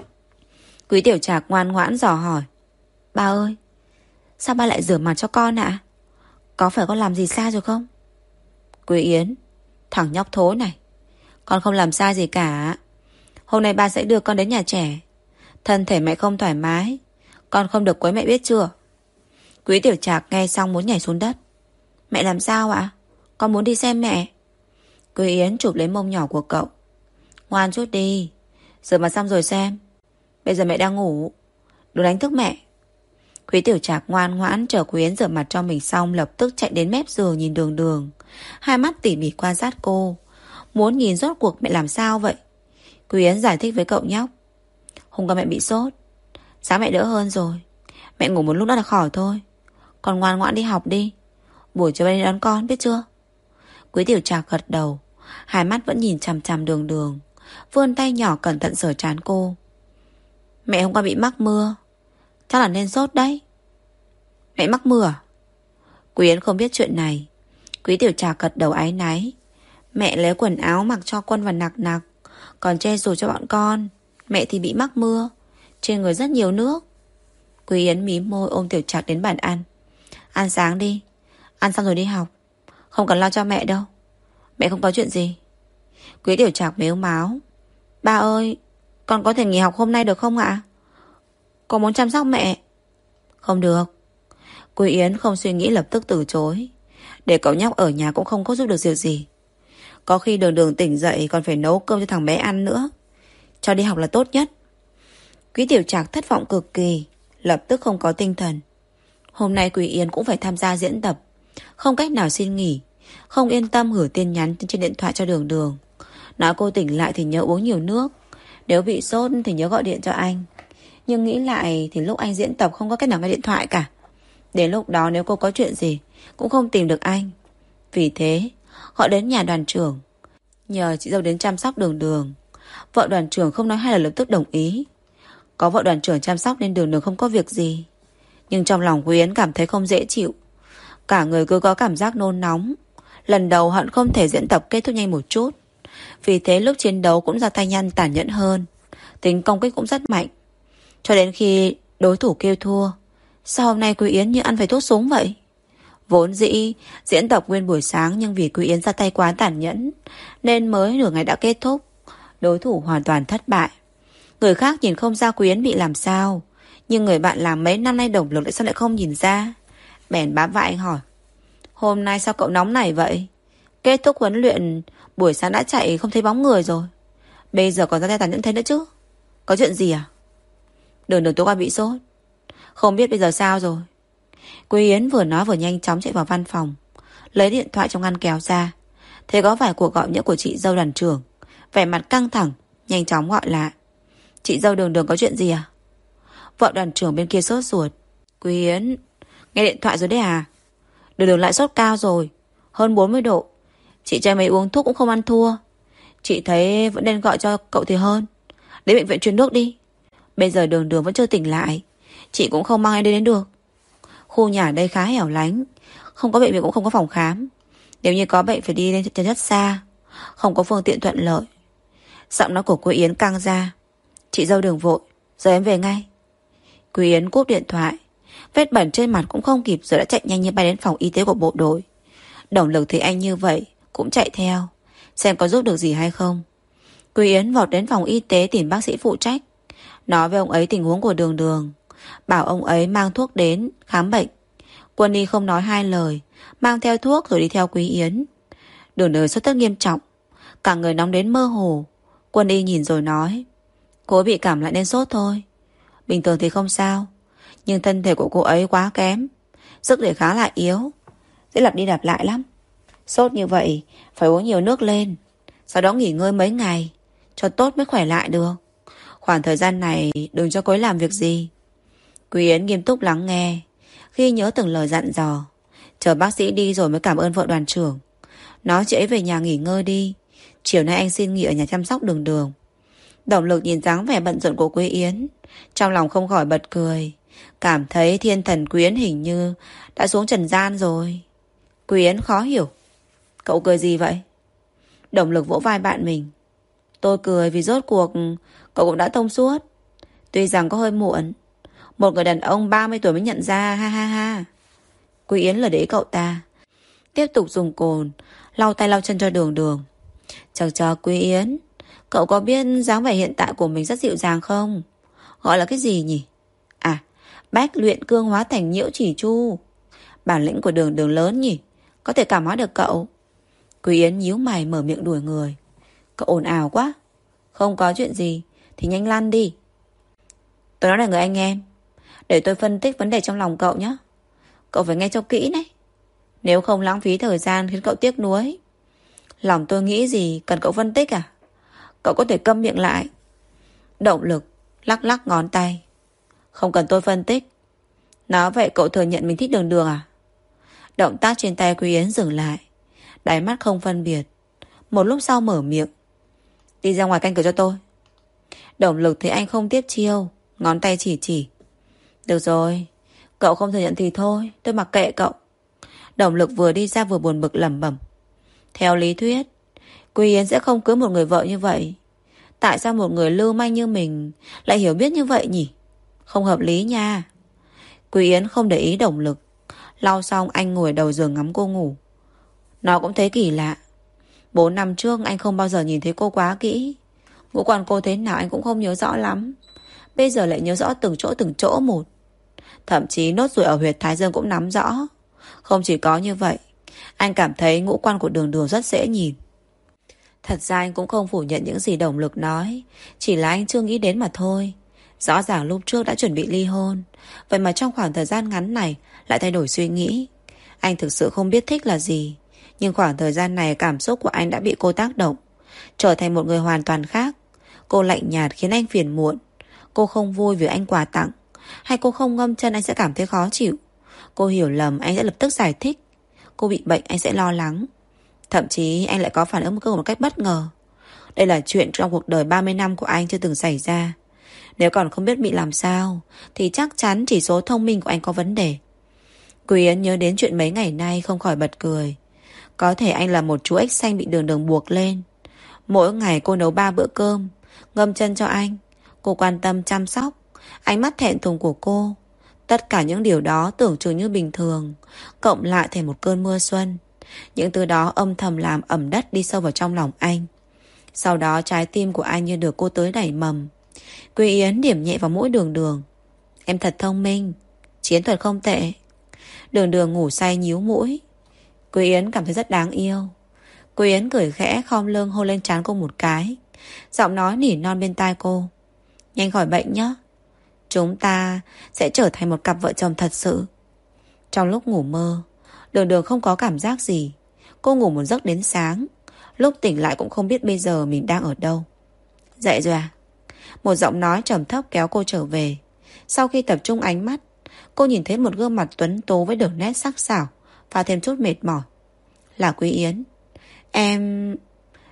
Quý Tiểu Trạc ngoan ngoãn dò hỏi. Ba ơi, sao ba lại rửa mặt cho con ạ? Có phải con làm gì sai rồi không? Quý Yến, thằng nhóc thối này, con không làm sai gì cả. Hôm nay ba sẽ đưa con đến nhà trẻ. Thân thể mẹ không thoải mái, con không được quấy mẹ biết chưa? Quý Tiểu Trạc nghe xong muốn nhảy xuống đất. Mẹ làm sao ạ? Con muốn đi xem mẹ. Quý Yến chụp lấy mông nhỏ của cậu. Ngoan chút đi, rửa mặt xong rồi xem. Bây giờ mẹ đang ngủ, đừng đánh thức mẹ. Quý Tiểu Trạc ngoan ngoãn chờ Quý Yến rửa mặt cho mình xong, lập tức chạy đến mép giường nhìn Đường Đường, hai mắt tỉ mỉ quan sát cô, muốn nhìn rốt cuộc mẹ làm sao vậy. Quý Yến giải thích với cậu nhóc. Hôm qua mẹ bị sốt, sáng mẹ đỡ hơn rồi, mẹ ngủ một lúc đã là khỏi thôi. Con ngoan ngoãn đi học đi, buổi chiều đi đón con biết chưa? Quý Tiểu Trạc gật đầu, hai mắt vẫn nhìn chằm chằm Đường Đường, vươn tay nhỏ cẩn thận sờ trán cô. Mẹ hôm qua bị mắc mưa, chắc là nên sốt đấy. Mẹ mắc mưa à? Quý Yến không biết chuyện này. Quý Tiểu Trạc gật đầu áy náy. Mẹ lấy quần áo mặc cho Quân và Nặc Nặc, còn che dù cho bọn con. Mẹ thì bị mắc mưa, trên người rất nhiều nước. Quý Yến mím môi ôm Tiểu Trạc đến bàn ăn. Ăn sáng đi, ăn xong rồi đi học, không cần lo cho mẹ đâu. Mẹ không có chuyện gì. Quý Tiểu Trạc mếu máo. Ba ơi, con có thể nghỉ học hôm nay được không ạ? Con muốn chăm sóc mẹ. Không được. Quý Yến không suy nghĩ lập tức từ chối. Để cậu nhóc ở nhà cũng không có giúp được việc gì. Có khi Đường Đường tỉnh dậy còn phải nấu cơm cho thằng bé ăn nữa. Cho đi học là tốt nhất. Quý Tiểu Trạc thất vọng cực kỳ, lập tức không có tinh thần. Hôm nay Quý Yến cũng phải tham gia diễn tập, không cách nào xin nghỉ. Không yên tâm gửi tin nhắn trên điện thoại cho Đường Đường, nói cô tỉnh lại thì nhớ uống nhiều nước, nếu bị sốt thì nhớ gọi điện cho anh. Nhưng nghĩ lại thì lúc anh diễn tập không có cách nào nghe điện thoại cả. Đến lúc đó nếu cô có chuyện gì cũng không tìm được anh. Vì thế gọi đến nhà đoàn trưởng, nhờ chị dâu đến chăm sóc Đường Đường. Vợ đoàn trưởng không nói hai lời lập tức đồng ý. Có vợ đoàn trưởng chăm sóc nên Đường Đường không có việc gì. Nhưng trong lòng Quý Yến cảm thấy không dễ chịu, cả người cứ có cảm giác nôn nóng. Lần đầu hận không thể diễn tập kết thúc nhanh một chút. Vì thế lúc chiến đấu cũng ra tay nhanh tàn nhẫn hơn, tính công kích cũng rất mạnh. Cho đến khi đối thủ kêu thua. Sao hôm nay Quý Yến như ăn phải thuốc súng vậy? Vốn dĩ diễn tập nguyên buổi sáng, nhưng vì Quý Yến ra tay quá tàn nhẫn nên mới nửa ngày đã kết thúc. Đối thủ hoàn toàn thất bại. Người khác nhìn không ra Quý Yến bị làm sao, nhưng người bạn làm mấy năm nay đồng lực lại sao lại không nhìn ra. Bèn bám vai anh hỏi. Hôm nay sao cậu nóng này vậy? Kết thúc huấn luyện buổi sáng đã chạy không thấy bóng người rồi, bây giờ còn ra tay tàn nhẫn thế nữa chứ? Có chuyện gì à? Đường Đường tối qua bị sốt, không biết bây giờ sao rồi. Quý Yến vừa nói vừa nhanh chóng chạy vào văn phòng, lấy điện thoại trong ngăn kéo ra, thấy có vài cuộc gọi nhỡ của chị dâu đoàn trưởng. Vẻ mặt căng thẳng, nhanh chóng gọi lại. Chị dâu Đường Đường có chuyện gì à? Vợ đoàn trưởng bên kia sốt ruột. Quý Yến, nghe điện thoại rồi đấy à? Đường Đường lại sốt cao rồi, hơn 40 độ. Chị trai mấy uống thuốc cũng không ăn thua, Chị thấy vẫn nên gọi cho cậu thì hơn. Đến bệnh viện truyền nước đi. Bây giờ Đường Đường vẫn chưa tỉnh lại, chị cũng không mang em đến được. Khu nhà ở đây khá hẻo lánh, không có bệnh viện cũng không có phòng khám. Nếu như có bệnh phải đi lên chân rất xa, không có phương tiện thuận lợi. Giọng nói của cô Yến căng ra. Chị dâu đừng vội, giờ em về ngay. Quý Yến cúp điện thoại. Vết bẩn trên mặt cũng không kịp rồi đã chạy nhanh như bay đến phòng y tế của bộ đội. Đồng Lực thấy anh như vậy cũng chạy theo, xem có giúp được gì hay không. Quý Yến vọt đến phòng y tế tìm bác sĩ phụ trách, nói với ông ấy tình huống của Đường Đường, bảo ông ấy mang thuốc đến khám bệnh. Quân y không nói hai lời, mang theo thuốc rồi đi theo Quý Yến. Đường Đường sốt rất nghiêm trọng, cả người nóng đến mơ hồ. Quân y nhìn rồi nói, cô ấy bị cảm lạnh nên sốt thôi, bình thường thì không sao, nhưng thân thể của cô ấy quá kém, sức đề kháng lại yếu, dễ lặp đi lặp lại lắm. Sốt như vậy phải uống nhiều nước lên, sau đó nghỉ ngơi mấy ngày cho tốt mới khỏe lại được. Khoảng thời gian này đừng cho cô ấy làm việc gì. Quý Yến nghiêm túc lắng nghe, ghi nhớ từng lời dặn dò, chờ bác sĩ đi rồi mới cảm ơn vợ đoàn trưởng, nói chị ấy về nhà nghỉ ngơi đi, chiều nay anh xin nghỉ ở nhà chăm sóc Đường Đường. Động Lực nhìn dáng vẻ bận rộn của Quý Yến, trong lòng không khỏi bật cười, cảm thấy thiên thần Quý Yến hình như đã xuống trần gian rồi. Quý Yến khó hiểu, cậu cười gì vậy? Động Lực vỗ vai bạn mình, tôi cười vì rốt cuộc cậu cũng đã thông suốt, tuy rằng có hơi muộn, một người đàn ông 30 tuổi mới nhận ra, ha ha ha. Quý Yến lời để ý cậu ta, tiếp tục dùng cồn lau tay lau chân cho Đường Đường. Chờ Quý Yến, cậu có biết dáng vẻ hiện tại của mình rất dịu dàng không? Gọi là cái gì nhỉ? À, bách luyện cương hóa thành nhiễu chỉ chu. Bản lĩnh của Đường Đường lớn nhỉ, có thể cảm hóa được cậu. Quý Yến nhíu mày mở miệng đuổi người. Cậu ồn ào quá. Không có chuyện gì thì nhanh lăn đi. Tôi nói là người anh em, để tôi phân tích vấn đề trong lòng cậu nhé. Cậu phải nghe cho kỹ đấy, nếu không lãng phí thời gian khiến cậu tiếc nuối. Lòng tôi nghĩ gì cần cậu phân tích à? Cậu có thể câm miệng lại. Động Lực lắc lắc ngón tay. Không cần tôi phân tích. Nói vậy cậu thừa nhận mình thích Đường Đường à? Động tác trên tay Quý Yến dừng lại, đáy mắt không phân biệt. Một lúc sau mở miệng. Đi ra ngoài canh cửa cho tôi. Động Lực thấy anh không tiếp chiêu, ngón tay chỉ. Được rồi, cậu không thừa nhận thì thôi, tôi mặc kệ cậu. Động Lực vừa đi ra vừa buồn bực lẩm bẩm. Theo lý thuyết, Quý Yến sẽ không cưới một người vợ như vậy. Tại sao một người lưu manh như mình lại hiểu biết như vậy nhỉ? Không hợp lý nha. Quý Yến không để ý Động Lực. Lau xong anh ngồi đầu giường ngắm cô ngủ. Nó cũng thấy kỳ lạ. 4 năm trước anh không bao giờ nhìn thấy cô quá kỹ. Ngũ quan cô thế nào anh cũng không nhớ rõ lắm. Bây giờ lại nhớ rõ từng chỗ một. Thậm chí nốt ruồi ở huyệt thái dương cũng nắm rõ. Không chỉ có như vậy, anh cảm thấy ngũ quan của Đường Đường rất dễ nhìn. Thật ra anh cũng không phủ nhận những gì Động Lực nói, chỉ là anh chưa nghĩ đến mà thôi. Rõ ràng lúc trước đã chuẩn bị ly hôn, vậy mà trong khoảng thời gian ngắn này lại thay đổi suy nghĩ. Anh thực sự không biết thích là gì, nhưng khoảng thời gian này cảm xúc của anh đã bị cô tác động, trở thành một người hoàn toàn khác. Cô lạnh nhạt khiến anh phiền muộn. Cô không vui vì anh quà tặng, hay cô không ngâm chân anh sẽ cảm thấy khó chịu. Cô hiểu lầm anh sẽ lập tức giải thích. Cô bị bệnh anh sẽ lo lắng. Thậm chí anh lại có phản ứng một cách bất ngờ. Đây là chuyện trong cuộc đời 30 năm của anh chưa từng xảy ra. Nếu còn không biết bị làm sao thì chắc chắn chỉ số thông minh của anh có vấn đề. Quý Yến nhớ đến chuyện mấy ngày nay không khỏi bật cười. Có thể anh là một chú ếch xanh bị Đường Đường buộc lên. Mỗi ngày cô nấu 3 bữa cơm, ngâm chân cho anh. Cô quan tâm chăm sóc, ánh mắt thẹn thùng của cô. Tất cả những điều đó tưởng chừng như bình thường, cộng lại thành một cơn mưa xuân. Những thứ đó âm thầm làm ẩm đất đi sâu vào trong lòng anh. Sau đó trái tim của anh như được cô tới đẩy mầm. Quý Yến điểm nhẹ vào mũi Đường Đường. Em thật thông minh, chiến thuật không tệ. Đường Đường ngủ say nhíu mũi. Quý Yến cảm thấy rất đáng yêu. Quý Yến cười khẽ khom lưng hôn lên trán cô một cái, giọng nói nỉ non bên tai cô. Nhanh khỏi bệnh nhé, chúng ta sẽ trở thành một cặp vợ chồng thật sự. Trong lúc ngủ mơ, Đường Đường không có cảm giác gì. Cô ngủ một giấc đến sáng. Lúc tỉnh lại cũng không biết bây giờ mình đang ở đâu. Dậy rồi à? Một giọng nói trầm thấp kéo cô trở về. Sau khi tập trung ánh mắt, cô nhìn thấy một gương mặt tuấn tú với đường nét sắc sảo và thêm chút mệt mỏi. Là Quý Yến. Em...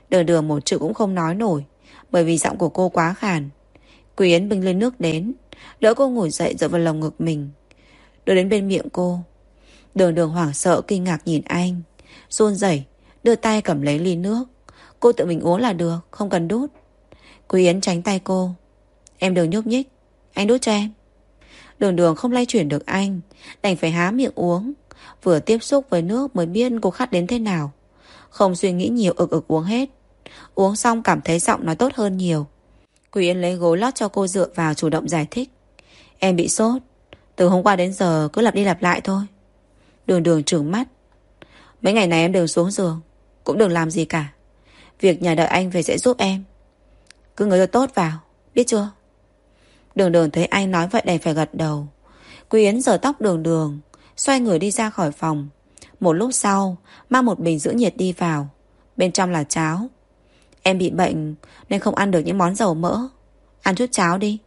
Đường Đường một chữ cũng không nói nổi, bởi vì giọng của cô quá khàn. Quý Yến bưng lên nước đến, đỡ cô ngồi dậy dựa vào lồng ngực mình, đưa đến bên miệng cô. Đường Đường hoảng sợ kinh ngạc nhìn anh, run rẩy đưa tay cầm lấy ly nước. Cô tự mình uống là được, không cần đút. Quý Yến tránh tay cô. Em đừng nhúc nhích, anh đút cho em. Đường Đường không lay chuyển được anh, đành phải há miệng uống. Vừa tiếp xúc với nước mới biết cô khát đến thế nào. Không suy nghĩ nhiều, ực ực uống hết. Uống xong cảm thấy giọng nói tốt hơn nhiều. Quý Yến lấy gối lót cho cô dựa vào, chủ động giải thích. Em bị sốt, từ hôm qua đến giờ cứ lặp đi lặp lại thôi. Đường Đường trừng mắt. Mấy ngày này em đừng xuống giường, cũng đừng làm gì cả. Việc nhà đợi anh về sẽ giúp em. Cứ ngồi cho tốt vào, biết chưa? Đường Đường thấy anh nói vậy đành phải gật đầu. Quý Yến giở tóc Đường Đường, xoay người đi ra khỏi phòng. Một lúc sau mang một bình giữ nhiệt đi vào. Bên trong là cháo. Em bị bệnh nên không ăn được những món dầu mỡ, ăn chút cháo đi.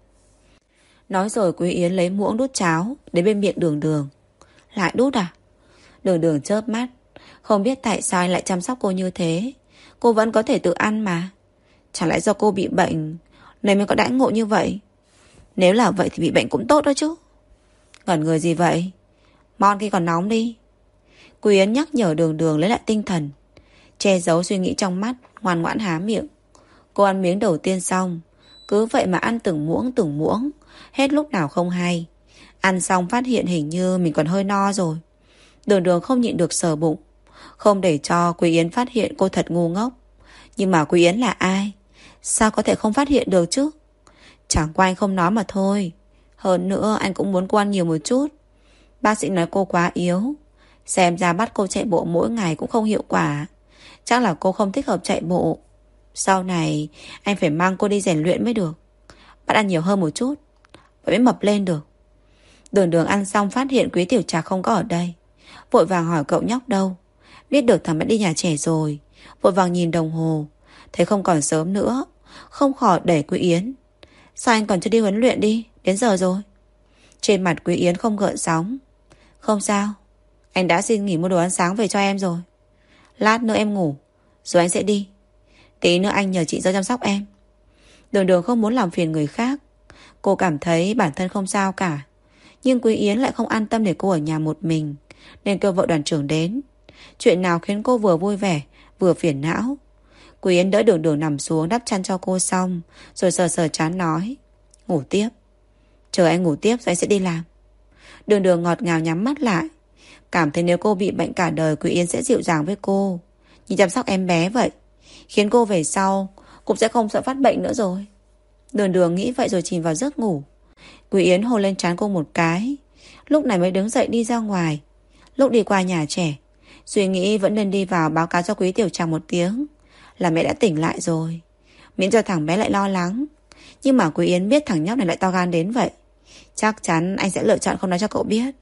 Nói rồi Quý Yến lấy muỗng đút cháo đến bên miệng Đường Đường. Lại đút à? Đường Đường chớp mắt. Không biết tại sao anh lại chăm sóc cô như thế. Cô vẫn có thể tự ăn mà. Chẳng lẽ do cô bị bệnh nên mới có đãi ngộ như vậy? Nếu là vậy thì bị bệnh cũng tốt đó chứ. Ngẩn người gì vậy? Mon khi còn nóng đi. Quý Yến nhắc nhở Đường Đường lấy lại tinh thần, che giấu suy nghĩ trong mắt, ngoan ngoãn há miệng. Cô ăn miếng đầu tiên xong, cứ vậy mà ăn từng muỗng, hết lúc nào không hay. Ăn xong phát hiện hình như mình còn hơi no rồi. Đường Đường không nhịn được sờ bụng, không để cho Quý Yến phát hiện cô thật ngu ngốc. Nhưng mà Quý Yến là ai? Sao có thể không phát hiện được chứ? Chẳng qua anh không nói mà thôi. Hơn nữa anh cũng muốn cô ăn nhiều một chút. Bác sĩ nói cô quá yếu. Xem ra bắt cô chạy bộ mỗi ngày cũng không hiệu quả. Chắc là cô không thích hợp chạy bộ. Sau này anh phải mang cô đi rèn luyện mới được. Bắt ăn nhiều hơn một chút, vậy mới mập lên được. Đường Đường ăn xong phát hiện Quý Tiểu Trạc không có ở đây, vội vàng hỏi cậu nhóc đâu. Biết được thằng bé đi nhà trẻ rồi, vội vàng nhìn đồng hồ, thấy không còn sớm nữa, không khỏi đẩy Quý Yến. Sao anh còn chưa đi huấn luyện đi, đến giờ rồi. Trên mặt Quý Yến không gợn sóng. Không sao, anh đã xin nghỉ mua đồ ăn sáng về cho em rồi. Lát nữa em ngủ, rồi anh sẽ đi. Tí nữa anh nhờ chị dâu chăm sóc em. Đường Đường không muốn làm phiền người khác. Cô cảm thấy bản thân không sao cả. Nhưng Quý Yến lại không an tâm để cô ở nhà một mình, nên kêu vợ đoàn trưởng đến. Chuyện nào khiến cô vừa vui vẻ vừa phiền não. Quý Yến đỡ Đường Đường nằm xuống, đắp chăn cho cô xong, rồi sờ sờ trán nói. Ngủ tiếp. Chờ anh ngủ tiếp rồi anh sẽ đi làm. Đường Đường ngọt ngào nhắm mắt lại, cảm thấy nếu cô bị bệnh cả đời, Quý Yến sẽ dịu dàng với cô, như chăm sóc em bé vậy, khiến cô về sau cũng sẽ không sợ phát bệnh nữa rồi. Đường Đường nghĩ vậy rồi chìm vào giấc ngủ. Quý Yến hôn lên trán cô một cái, lúc này mới đứng dậy đi ra ngoài. Lúc đi qua nhà trẻ, suy nghĩ vẫn nên đi vào báo cáo cho Quý Tiểu Tràng một tiếng là mẹ đã tỉnh lại rồi, miễn cho thằng bé lại lo lắng. Nhưng mà Quý Yến biết thằng nhóc này lại to gan đến vậy, chắc chắn anh sẽ lựa chọn không nói cho cậu biết.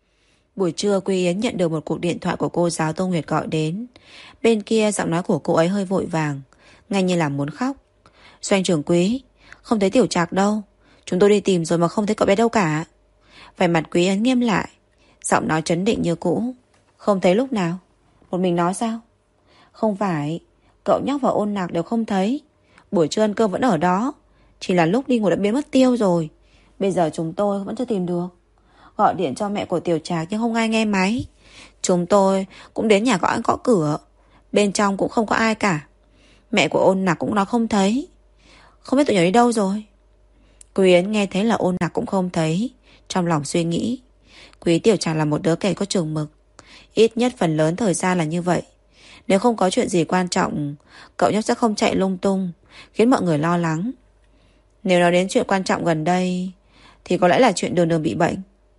Buổi trưa Quý Yến nhận được một cuộc điện thoại của cô giáo Tô Nguyệt gọi đến. Bên kia giọng nói của cô ấy hơi vội vàng, ngay như là muốn khóc. Doanh trưởng Quý, không thấy Tiểu Trạc đâu. Chúng tôi đi tìm rồi mà không thấy cậu bé đâu cả. Vẻ mặt Quý Yến nghiêm lại, giọng nói trấn định như cũ. Không thấy lúc nào? Một mình nói sao? Không phải, cậu nhóc và Ôn Nạc đều không thấy. Buổi trưa ăn cơm vẫn ở đó, chỉ là lúc đi ngủ đã biến mất tiêu rồi. Bây giờ chúng tôi vẫn chưa tìm được. Gọi điện cho mẹ của Tiểu Trạc nhưng không ai nghe máy. Chúng tôi cũng đến nhà gõ cửa, bên trong cũng không có ai cả. Mẹ của Ôn Nạc cũng nói không thấy. Không biết tụi nhỏ đi đâu rồi. Quý Yến nghe thấy là Ôn Nạc cũng không thấy, trong lòng suy nghĩ, Quý Tiểu Trạc là một đứa kẻ có chừng mực. Ít nhất phần lớn thời gian là như vậy. Nếu không có chuyện gì quan trọng, cậu nhóc sẽ không chạy lung tung, khiến mọi người lo lắng. Nếu nói đến chuyện quan trọng gần đây thì có lẽ là chuyện Đường Đường bị bệnh.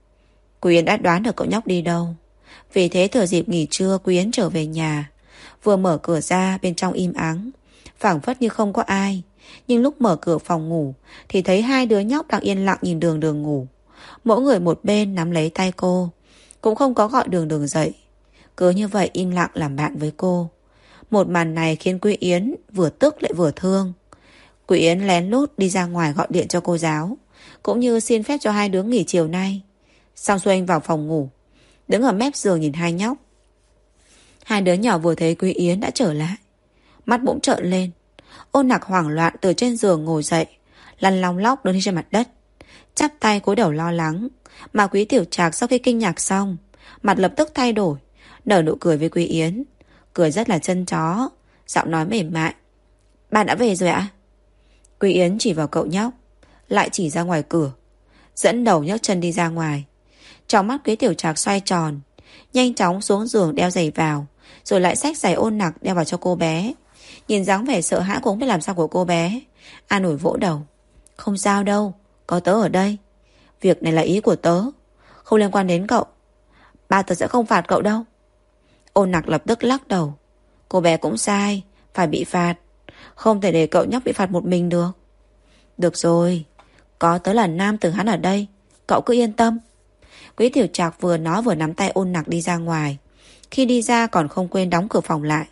Quý Yến đã đoán được cậu nhóc đi đâu. Vì thế thừa dịp nghỉ trưa, Quý Yến trở về nhà. Vừa mở cửa ra, bên trong im ắng, phảng phất như không có ai. Nhưng lúc mở cửa phòng ngủ thì thấy hai đứa nhóc đang yên lặng nhìn Đường Đường ngủ. Mỗi người một bên nắm lấy tay cô, cũng không có gọi Đường Đường dậy. Cứ như vậy im lặng làm bạn với cô. Một màn này khiến Quý Yến vừa tức lại vừa thương. Quý Yến lén lút đi ra ngoài gọi điện cho cô giáo, cũng như xin phép cho hai đứa nghỉ chiều nay. Xong xuôi anh vào phòng ngủ, đứng ở mép giường nhìn hai nhóc. Hai đứa nhỏ vừa thấy Quý Yến đã trở lại. mắt bỗng trợn lên. Ôn Nặc hoảng loạn từ trên giường ngồi dậy, lăn long lóc đứng trên mặt đất, chắp tay cúi đầu lo lắng. Mà Quý Tiểu Trạc sau khi kinh ngạc xong, mặt lập tức thay đổi, nở nụ cười với Quý Yến, cười rất là chân chó, giọng nói mềm mại. Bạn đã về rồi ạ? Quý Yến chỉ vào cậu nhóc, lại chỉ ra ngoài cửa, dẫn đầu nhấc chân đi ra ngoài. Trong mắt Quý Tiểu Trạc xoay tròn, nhanh chóng xuống giường đeo giày vào, rồi lại xách giày Ôn Nặc đeo vào cho cô bé. Nhìn dáng vẻ sợ hãi cũng biết làm sao của cô bé, an ủi vỗ đầu. Không sao đâu, có tớ ở đây. Việc này là ý của tớ, không liên quan đến cậu. Ba tớ sẽ không phạt cậu đâu. Ôn Nặc lập tức lắc đầu. Cô bé cũng sai, phải bị phạt, không thể để cậu nhóc bị phạt một mình được. Được rồi, có tớ là nam tử hắn ở đây, cậu cứ yên tâm. Quý Tiểu Trạc vừa nói vừa nắm tay Ôn Nặc đi ra ngoài. Khi đi ra còn không quên đóng cửa phòng lại.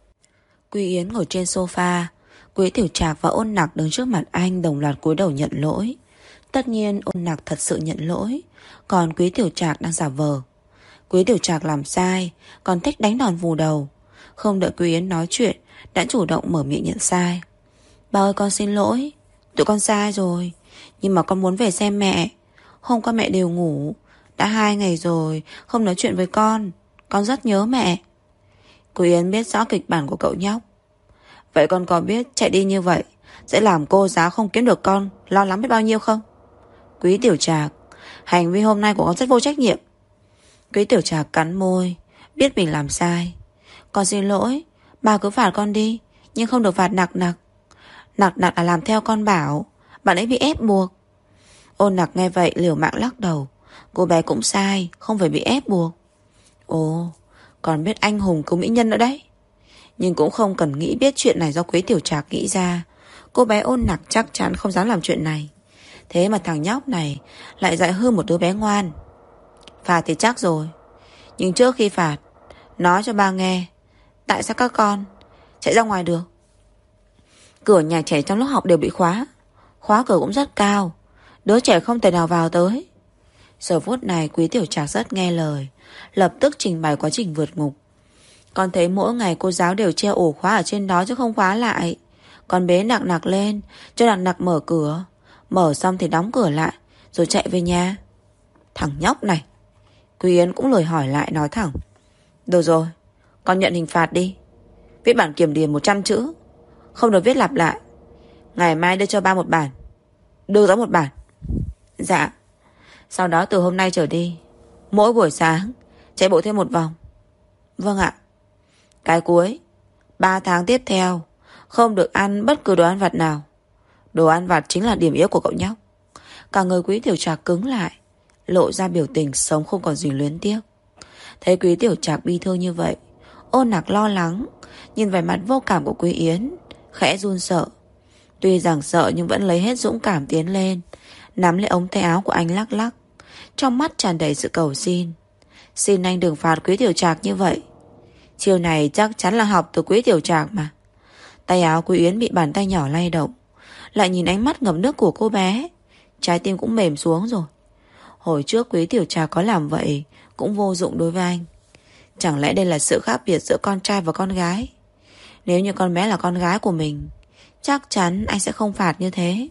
Quý Yến ngồi trên sofa, Quý Tiểu Trạc và Ôn Nặc đứng trước mặt anh đồng loạt cúi đầu nhận lỗi. Tất nhiên Ôn Nặc thật sự nhận lỗi, còn Quý Tiểu Trạc đang giả vờ. Quý Tiểu Trạc làm sai, còn thích đánh đòn vù đầu. Không đợi Quý Yến nói chuyện, đã chủ động mở miệng nhận sai. Ba ơi, con xin lỗi, tụi con sai rồi, nhưng mà con muốn về xem mẹ. Hôm qua mẹ đều ngủ, đã 2 ngày rồi không nói chuyện với con rất nhớ mẹ. Quý Yến biết rõ kịch bản của cậu nhóc. Vậy con có biết chạy đi như vậy sẽ làm cô giáo không kiếm được con lo lắng biết bao nhiêu không? Quý Tiểu Trạc, hành vi hôm nay của con rất vô trách nhiệm. Quý Tiểu Trạc cắn môi, biết mình làm sai. Con xin lỗi, ba cứ phạt con đi, nhưng không được phạt nặng nặng. Nặng nặng là làm theo con bảo, bạn ấy bị ép buộc. Ôn Nặc nghe vậy liều mạng lắc đầu. Cô bé cũng sai, không phải bị ép buộc. Ồ, còn biết anh hùng cứu mỹ nhân nữa đấy. Nhưng cũng không cần nghĩ biết chuyện này do Quý Tiểu Trạc nghĩ ra. Cô bé Ôn Nặc chắc chắn không dám làm chuyện này. Thế mà thằng nhóc này lại dạy hư một đứa bé ngoan. Phạt thì chắc rồi, nhưng trước khi phạt, nói cho ba nghe tại sao các con chạy ra ngoài được. Cửa nhà trẻ trong lớp học đều bị khóa, khóa cửa cũng rất cao, đứa trẻ không thể nào vào tới. Giờ phút này Quý Tiểu Trạc rất nghe lời, lập tức trình bày quá trình vượt ngục. Con thấy mỗi ngày cô giáo đều treo ổ khóa ở trên đó chứ không khóa lại. Con bế Nặc Nặc lên, cho Nặc Nặc mở cửa, mở xong thì đóng cửa lại, rồi chạy về nhà. Thằng nhóc này. Quý Yến cũng lời hỏi lại, nói thẳng. Được rồi, con nhận hình phạt đi. Viết bản kiểm điểm 100 chữ, không được viết lặp lại. Ngày mai đưa cho ba một bản, đưa rõ một bản. Dạ. Sau đó từ hôm nay trở đi, mỗi buổi sáng chạy bộ thêm 1 vòng. Vâng ạ. Cái cuối, 3 tháng tiếp theo không được ăn bất cứ đồ ăn vặt nào. Đồ ăn vặt chính là điểm yếu của cậu nhóc. Cả người Quý Tiểu Trạc cứng lại, lộ ra biểu tình sống không còn gì luyến tiếc. Thấy Quý Tiểu Trạc bi thương như vậy, Ôn Nặc lo lắng, nhìn vẻ mặt vô cảm của Quý Yến, khẽ run sợ. Tuy rằng sợ nhưng vẫn lấy hết dũng cảm tiến lên, nắm lấy ống tay áo của anh lắc lắc, trong mắt tràn đầy sự cầu xin. Xin anh đừng phạt Quý Tiểu Trạc như vậy. Chiều này chắc chắn là học từ Quý Tiểu Trạc mà. Tay áo Quý Yến bị bàn tay nhỏ lay động, lại nhìn ánh mắt ngập nước của cô bé, trái tim cũng mềm xuống rồi. Hồi trước Quý Tiểu Trạc có làm vậy cũng vô dụng đối với anh. Chẳng lẽ đây là sự khác biệt giữa con trai và con gái? Nếu như con bé là con gái của mình, chắc chắn anh sẽ không phạt như thế.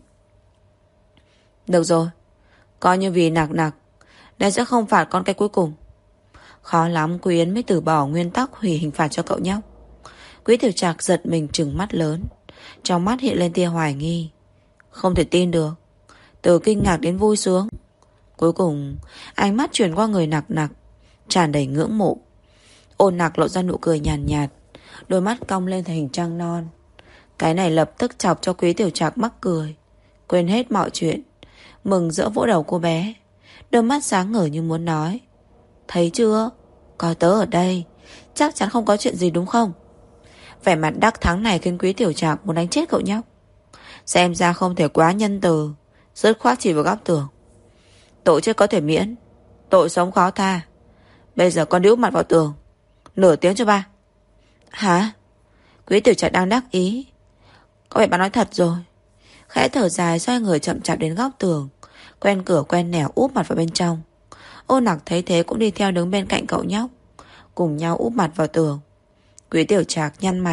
Được rồi, coi như vì Nặc Nặc nên sẽ không phạt con cái cuối cùng. Khó lắm Quý Yến mới từ bỏ nguyên tắc hủy hình phạt cho cậu nhóc. Quý Tiểu Trạc giật mình trừng mắt lớn, trong mắt hiện lên tia hoài nghi. Không thể tin được. Từ kinh ngạc đến vui sướng, cuối cùng ánh mắt chuyển qua người Nặc Nặc, tràn đầy ngưỡng mộ. Ôn Nặc lộ ra nụ cười nhàn nhạt, đôi mắt cong lên thành hình trăng non. Cái này lập tức chọc cho Quý Tiểu Trạc mắc cười, quên hết mọi chuyện, mừng rỡ vỗ đầu cô bé, đôi mắt sáng ngời như muốn nói. Thấy chưa, có tớ ở đây, chắc chắn không có chuyện gì đúng không? Vẻ mặt đắc thắng này khiến Quý Tiểu Trạc muốn đánh chết cậu nhóc. Xem ra không thể quá nhân từ, dứt khoát chỉ vào góc tường. Tội chết có thể miễn, tội sống khó tha. Bây giờ con đĩu mặt vào tường, nửa tiếng cho ba. Hả? Quý Tiểu Trạc đang đắc ý. Có vẻ bà nói thật rồi. Khẽ thở dài xoay người chậm chạp đến góc tường, quen cửa quen nẻo úp mặt vào bên trong. Ôn Nặc thấy thế cũng đi theo đứng bên cạnh cậu nhóc, cùng nhau úp mặt vào tường. Quý Tiểu Trạc nhăn mày,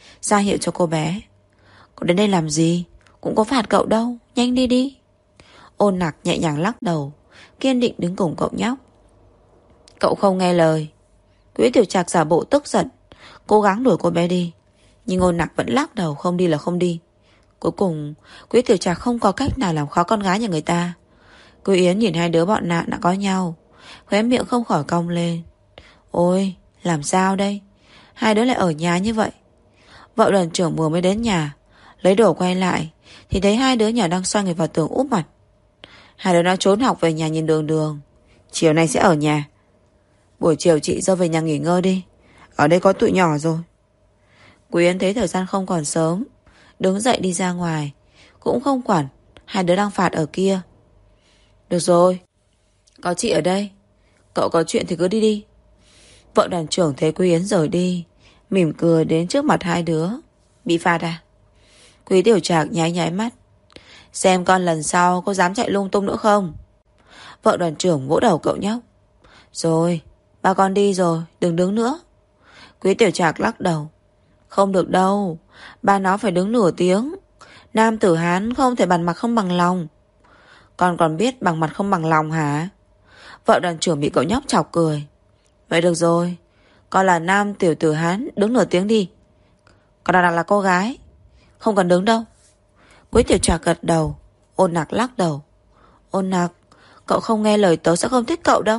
ra hiệu cho cô bé. Cậu đến đây làm gì? Cũng có phạt cậu đâu, nhanh đi đi. Ôn Nặc nhẹ nhàng lắc đầu, kiên định đứng cùng cậu nhóc. Cậu không nghe lời. Quý Tiểu Trạc giả bộ tức giận, cố gắng đuổi cô bé đi. Nhưng Ôn Nặc vẫn lắc đầu, không đi là không đi. Cuối cùng Quý Tiểu Trạc không có cách nào làm khó con gái nhà người ta. Cô Yến nhìn hai đứa bọn nạn đã có nhau, khóe miệng không khỏi cong lên. Ôi, làm sao đây? Hai đứa lại ở nhà như vậy. Vợ đoàn trưởng vừa mới đến nhà, lấy đồ quay lại thì thấy hai đứa nhỏ đang xoay người vào tường úp mặt. Hai đứa nó trốn học về nhà nhìn Đường Đường. Chiều nay sẽ ở nhà. Buổi chiều chị dâu về nhà nghỉ ngơi đi, ở đây có tụi nhỏ rồi. Quý Yến thấy thời gian không còn sớm, đứng dậy đi ra ngoài, cũng không quản hai đứa đang phạt ở kia. Được rồi, có chị ở đây, cậu có chuyện thì cứ đi đi. Vợ đoàn trưởng thấy Quý Yến rời đi, mỉm cười đến trước mặt hai đứa. Bị phạt à? Quý Tiểu Trạc nháy nháy mắt. Xem con lần sau có dám chạy lung tung nữa không? Vợ đoàn trưởng vỗ đầu cậu nhóc. Rồi, ba con đi rồi, đừng đứng nữa. Quý Tiểu Trạc lắc đầu. Không được đâu, ba nó phải đứng nửa tiếng. Nam tử Hán không thể bằng mặt không bằng lòng. Con còn biết bằng mặt không bằng lòng hả? Vợ đoàn trưởng bị cậu nhóc chọc cười. Vậy được rồi, con là nam tiểu tử Hán, đứng nửa tiếng đi. Còn là cô gái, không cần đứng đâu. Quý Tiểu Trạc gật đầu. Ôn Nặc lắc đầu. Ôn Nặc, cậu không nghe lời tớ sẽ không thích cậu đâu.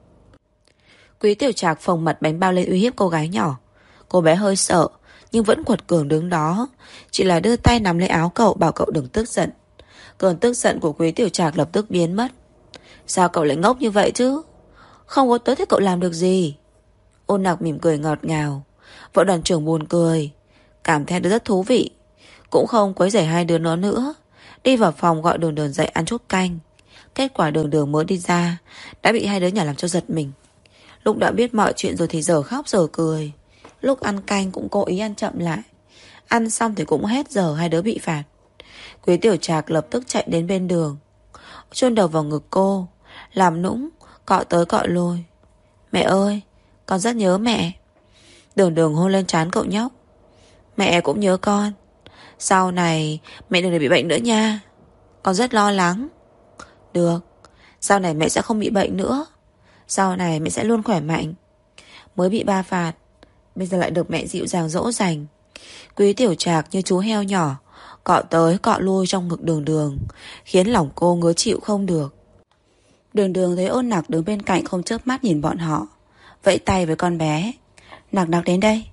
Quý Tiểu Trạc phồng mật bánh bao lên uy hiếp cô gái nhỏ. Cô bé hơi sợ, nhưng vẫn quật cường đứng đó, chỉ là đưa tay nắm lấy áo cậu, bảo cậu đừng tức giận. Cơn tức giận của Quý Tiểu Trạc lập tức biến mất. Sao cậu lại ngốc như vậy chứ? Không có tớ thì cậu làm được gì? Ôn Nặc mỉm cười ngọt ngào. Vợ đoàn trưởng buồn cười, cảm thấy rất thú vị, cũng không quấy rầy hai đứa nó nữa. Đi vào phòng gọi Đường Đường dậy ăn chút canh. Kết quả Đường Đường mới đi ra đã bị hai đứa nhỏ làm cho giật mình. Lúc đã biết mọi chuyện rồi thì giờ khóc giờ cười. Lúc ăn canh cũng cố ý ăn chậm lại. Ăn xong thì cũng hết giờ, hai đứa bị phạt. Quý Tiểu Trạc lập tức chạy đến bên Đường, chôn đầu vào ngực cô, làm nũng, cọ tới cọ lui. Mẹ ơi, con rất nhớ mẹ. Đường Đường hôn lên trán cậu nhóc. Mẹ cũng nhớ con. Sau này mẹ đừng để bị bệnh nữa nha, con rất lo lắng. Được, sau này mẹ sẽ không bị bệnh nữa. Sau này mẹ sẽ luôn khỏe mạnh. Mới bị ba phạt, bây giờ lại được mẹ dịu dàng dỗ dành. Quý Tiểu Trạc như chú heo nhỏ, cọ tới cọ lui trong ngực Đường Đường, khiến lòng cô ngứa chịu không được. Đường Đường thấy Ôn Nặc đứng bên cạnh không chớp mắt nhìn bọn họ, vẫy tay với con bé. Nặc Nặc đến đây.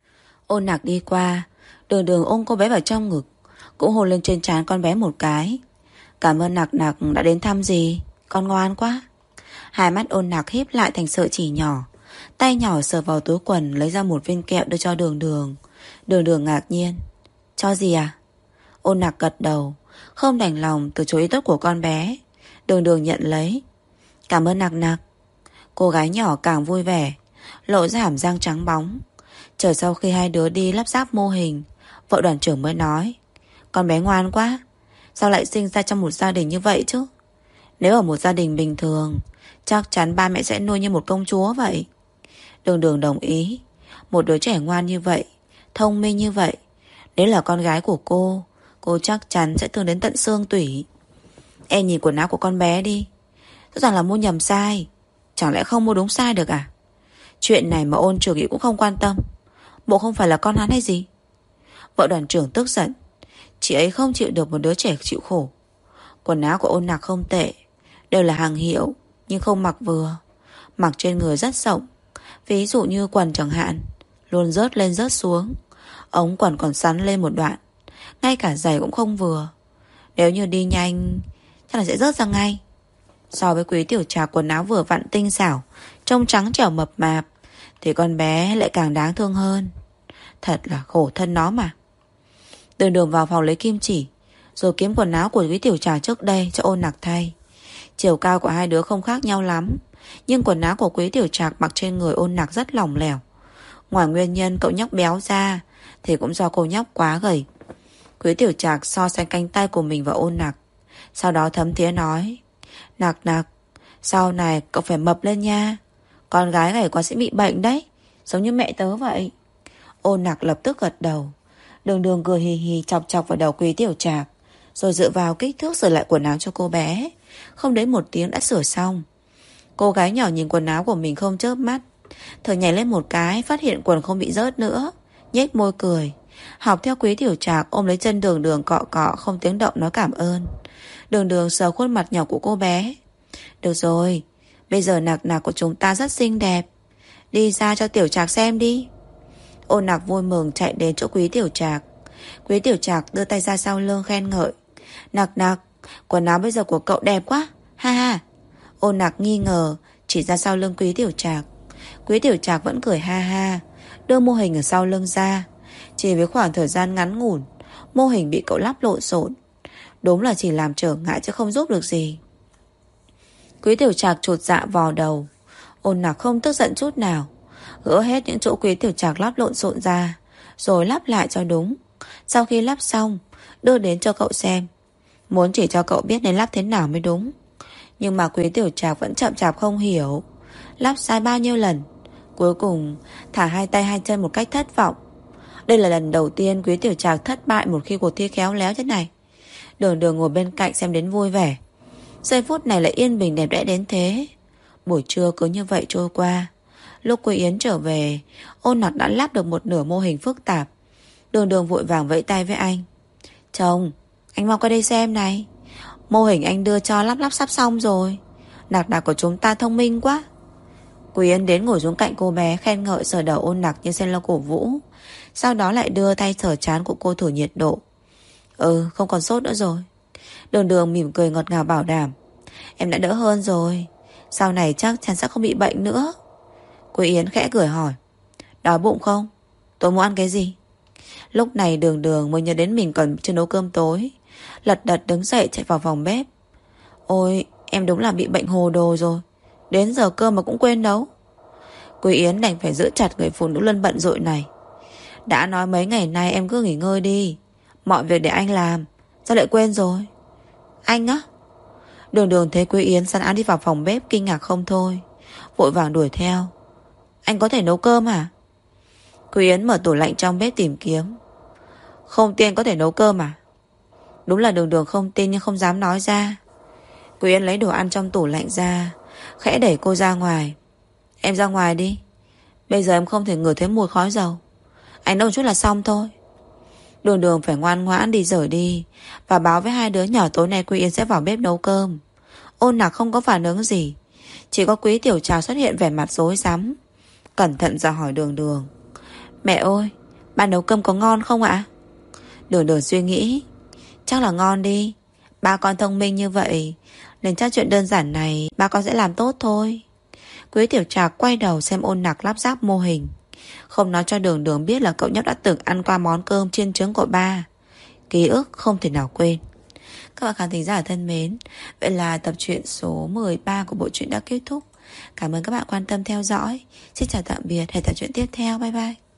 Ôn Nặc đi qua, Đường Đường ôm cô bé vào trong ngực, cũng hôn lên trên trán con bé một cái. Cảm ơn Nặc Nặc đã đến thăm gì, con ngoan quá. Hai mắt Ôn Nặc híp lại thành sợi chỉ nhỏ, tay nhỏ sờ vào túi quần lấy ra một viên kẹo đưa cho Đường Đường. Đường Đường ngạc nhiên. Cho gì à? Ôn Nặc gật đầu, không đành lòng từ chối ý tốt của con bé. Đường Đường nhận lấy. Cảm ơn Nặc Nặc. Cô gái nhỏ càng vui vẻ, lộ ra hàm răng trắng bóng. Chờ sau khi hai đứa đi lắp ráp mô hình, vợ đoàn trưởng mới nói. Con bé ngoan quá, sao lại sinh ra trong một gia đình như vậy chứ? Nếu ở một gia đình bình thường, chắc chắn ba mẹ sẽ nuôi như một công chúa vậy. Đường Đường đồng ý. Một đứa trẻ ngoan như vậy, thông minh như vậy, nếu là con gái của cô chắc chắn sẽ thương đến tận xương tủy. Em nhìn quần áo của con bé đi, rõ ràng là mua nhầm size, chẳng lẽ không mua đúng size được à? Chuyện này mà Ôn trưởng ý cũng không quan tâm, bộ không phải là con hắn hay gì? Vợ đoàn trưởng tức giận. Chị ấy không chịu được một đứa trẻ chịu khổ. Quần áo của Ôn Nặc không tệ, đều là hàng hiệu, nhưng không mặc vừa. Mặc trên người rất rộng, ví dụ như quần chẳng hạn, luôn rớt lên rớt xuống. Ống quần còn sắn lên một đoạn, ngay cả giày cũng không vừa. Nếu như đi nhanh chắc là sẽ rớt ra ngay. So với Quý Tiểu Trạc quần áo vừa vặn tinh xảo, trông trắng trẻo mập mạp, thì con bé lại càng đáng thương hơn. Thật là khổ thân nó mà. Đường Đường vào phòng lấy kim chỉ, rồi kiếm quần áo của Quý Tiểu Trạc trước đây cho Ôn Nặc thay. Chiều cao của hai đứa không khác nhau lắm, nhưng quần áo của Quý Tiểu Trạc mặc trên người Ôn Nặc rất lỏng lẻo. Ngoài nguyên nhân cậu nhóc béo ra, thì cũng do cô nhóc quá gầy. Quý Tiểu Trạc so sánh cánh tay của mình và Ôn Nặc, sau đó thấm thía nói. Nặc Nặc, sau này cậu phải mập lên nha, con gái gầy quá sẽ bị bệnh đấy, giống như mẹ tớ vậy. Ôn Nặc lập tức gật đầu, Đường Đường cười hì hì chọc chọc vào đầu Quý Tiểu Trạc, rồi dựa vào kích thước sửa lại quần áo cho cô bé. Không đến 1 tiếng đã sửa xong. Cô gái nhỏ nhìn quần áo của mình không chớp mắt, thở nhảy lên một cái, phát hiện quần không bị rớt nữa, nhếch môi cười, học theo Quý Tiểu Trạc ôm lấy chân Đường Đường cọ cọ, không tiếng động nói cảm ơn. Đường Đường sờ khuôn mặt nhỏ của cô bé. Được rồi, bây giờ Nạc Nạc của chúng ta rất xinh đẹp, đi ra cho Tiểu Trạc xem đi. Ôn Nạc vui mừng chạy đến chỗ Quý Tiểu Trạc. Quý Tiểu Trạc đưa tay ra sau lưng khen ngợi. Nạc Nạc, quần áo bây giờ của cậu đẹp quá, ha ha. Ôn Nạc nghi ngờ chỉ ra sau lưng Quý Tiểu Trạc. Quý Tiểu Trạc vẫn cười ha ha, đưa mô hình ở sau lưng ra. Chỉ với khoảng thời gian ngắn ngủn, mô hình bị cậu lắp lộn xộn. Đúng là chỉ làm trở ngại chứ không giúp được gì. Quý Tiểu Trạc chột dạ vò đầu. Ôn Nạc không tức giận chút nào, gỡ hết những chỗ Quý Tiểu Trạc lắp lộn xộn ra, rồi lắp lại cho đúng. Sau khi lắp xong, đưa đến cho cậu xem, muốn chỉ cho cậu biết nên lắp thế nào mới đúng. Nhưng mà Quý Tiểu Trạc vẫn chậm chạp không hiểu, lắp sai bao nhiêu lần. Cuối cùng thả hai tay hai chân một cách thất vọng. Đây là lần đầu tiên Quý Tiểu Trạc thất bại một khi cuộc thi khéo léo thế này. Đường Đường ngồi bên cạnh xem đến vui vẻ. Giây phút này lại yên bình đẹp đẽ đến thế. Buổi trưa cứ như vậy trôi qua. Lúc Quý Yến trở về, Ôn Nặc đã lắp được một nửa mô hình phức tạp. Đường Đường vội vàng vẫy tay với anh. Chồng, anh mau qua đây xem này, mô hình anh đưa cho lắp sắp xong rồi. Nặc Nặc của chúng ta thông minh quá. Quý Yến đến ngồi xuống cạnh cô bé, khen ngợi sờ đầu Ôn Nặc như xem lo cổ vũ. Sau đó lại đưa tay sờ trán của cô thử nhiệt độ. Không còn sốt nữa rồi. Đường Đường mỉm cười ngọt ngào bảo đảm. Em đã đỡ hơn rồi, sau này chắc chắn sẽ không bị bệnh nữa. Quý Yến khẽ cười hỏi. Đói bụng không? Tôi muốn ăn cái gì? Lúc này Đường Đường mới nhớ đến mình còn chưa nấu cơm tối, lật đật đứng dậy chạy vào phòng bếp. Ôi, em đúng là bị bệnh hồ đồ rồi, đến giờ cơm mà cũng quên nấu. Quý Yến đành phải giữ chặt người phụ nữ lân bận rộn này. Đã nói mấy ngày nay em cứ nghỉ ngơi đi, mọi việc để anh làm, sao lại quên rồi? Anh á? Đường Đường thấy Quý Yến sắn áo đi vào phòng bếp, kinh ngạc không thôi, vội vàng đuổi theo. Anh có thể nấu cơm hả? Quý Yến mở tủ lạnh trong bếp tìm kiếm. Không tin có thể nấu cơm à? Đúng là Đường Đường không tin nhưng không dám nói ra. Quý Yến lấy đồ ăn trong tủ lạnh ra, khẽ đẩy cô ra ngoài. Em ra ngoài đi, bây giờ em không thể ngửi thấy mùi khói dầu. Anh nấu một chút là xong thôi. Đường Đường phải ngoan ngoãn đi rời đi và báo với hai đứa nhỏ tối nay Quý Yến sẽ vào bếp nấu cơm. Ôn Nặc không có phản ứng gì, chỉ có Quý Tiểu Trào xuất hiện vẻ mặt rối rắm, cẩn thận dò hỏi Đường Đường. Mẹ ơi, bà nấu cơm có ngon không ạ? Đường Đường suy nghĩ. Chắc là ngon đi, ba con thông minh như vậy nên chắc chuyện đơn giản này ba con sẽ làm tốt thôi. Quý Tiểu Trạc quay đầu xem Ôn Nặc lắp ráp mô hình, không nói cho Đường Đường biết là cậu nhóc đã từng ăn qua món cơm chiên trứng của ba. Ký ức không thể nào quên. Các bạn khán thính giả thân mến, vậy là tập truyện số 13 của bộ truyện đã kết thúc. Cảm ơn các bạn quan tâm theo dõi. Xin chào tạm biệt, hẹn tập truyện tiếp theo. Bye bye.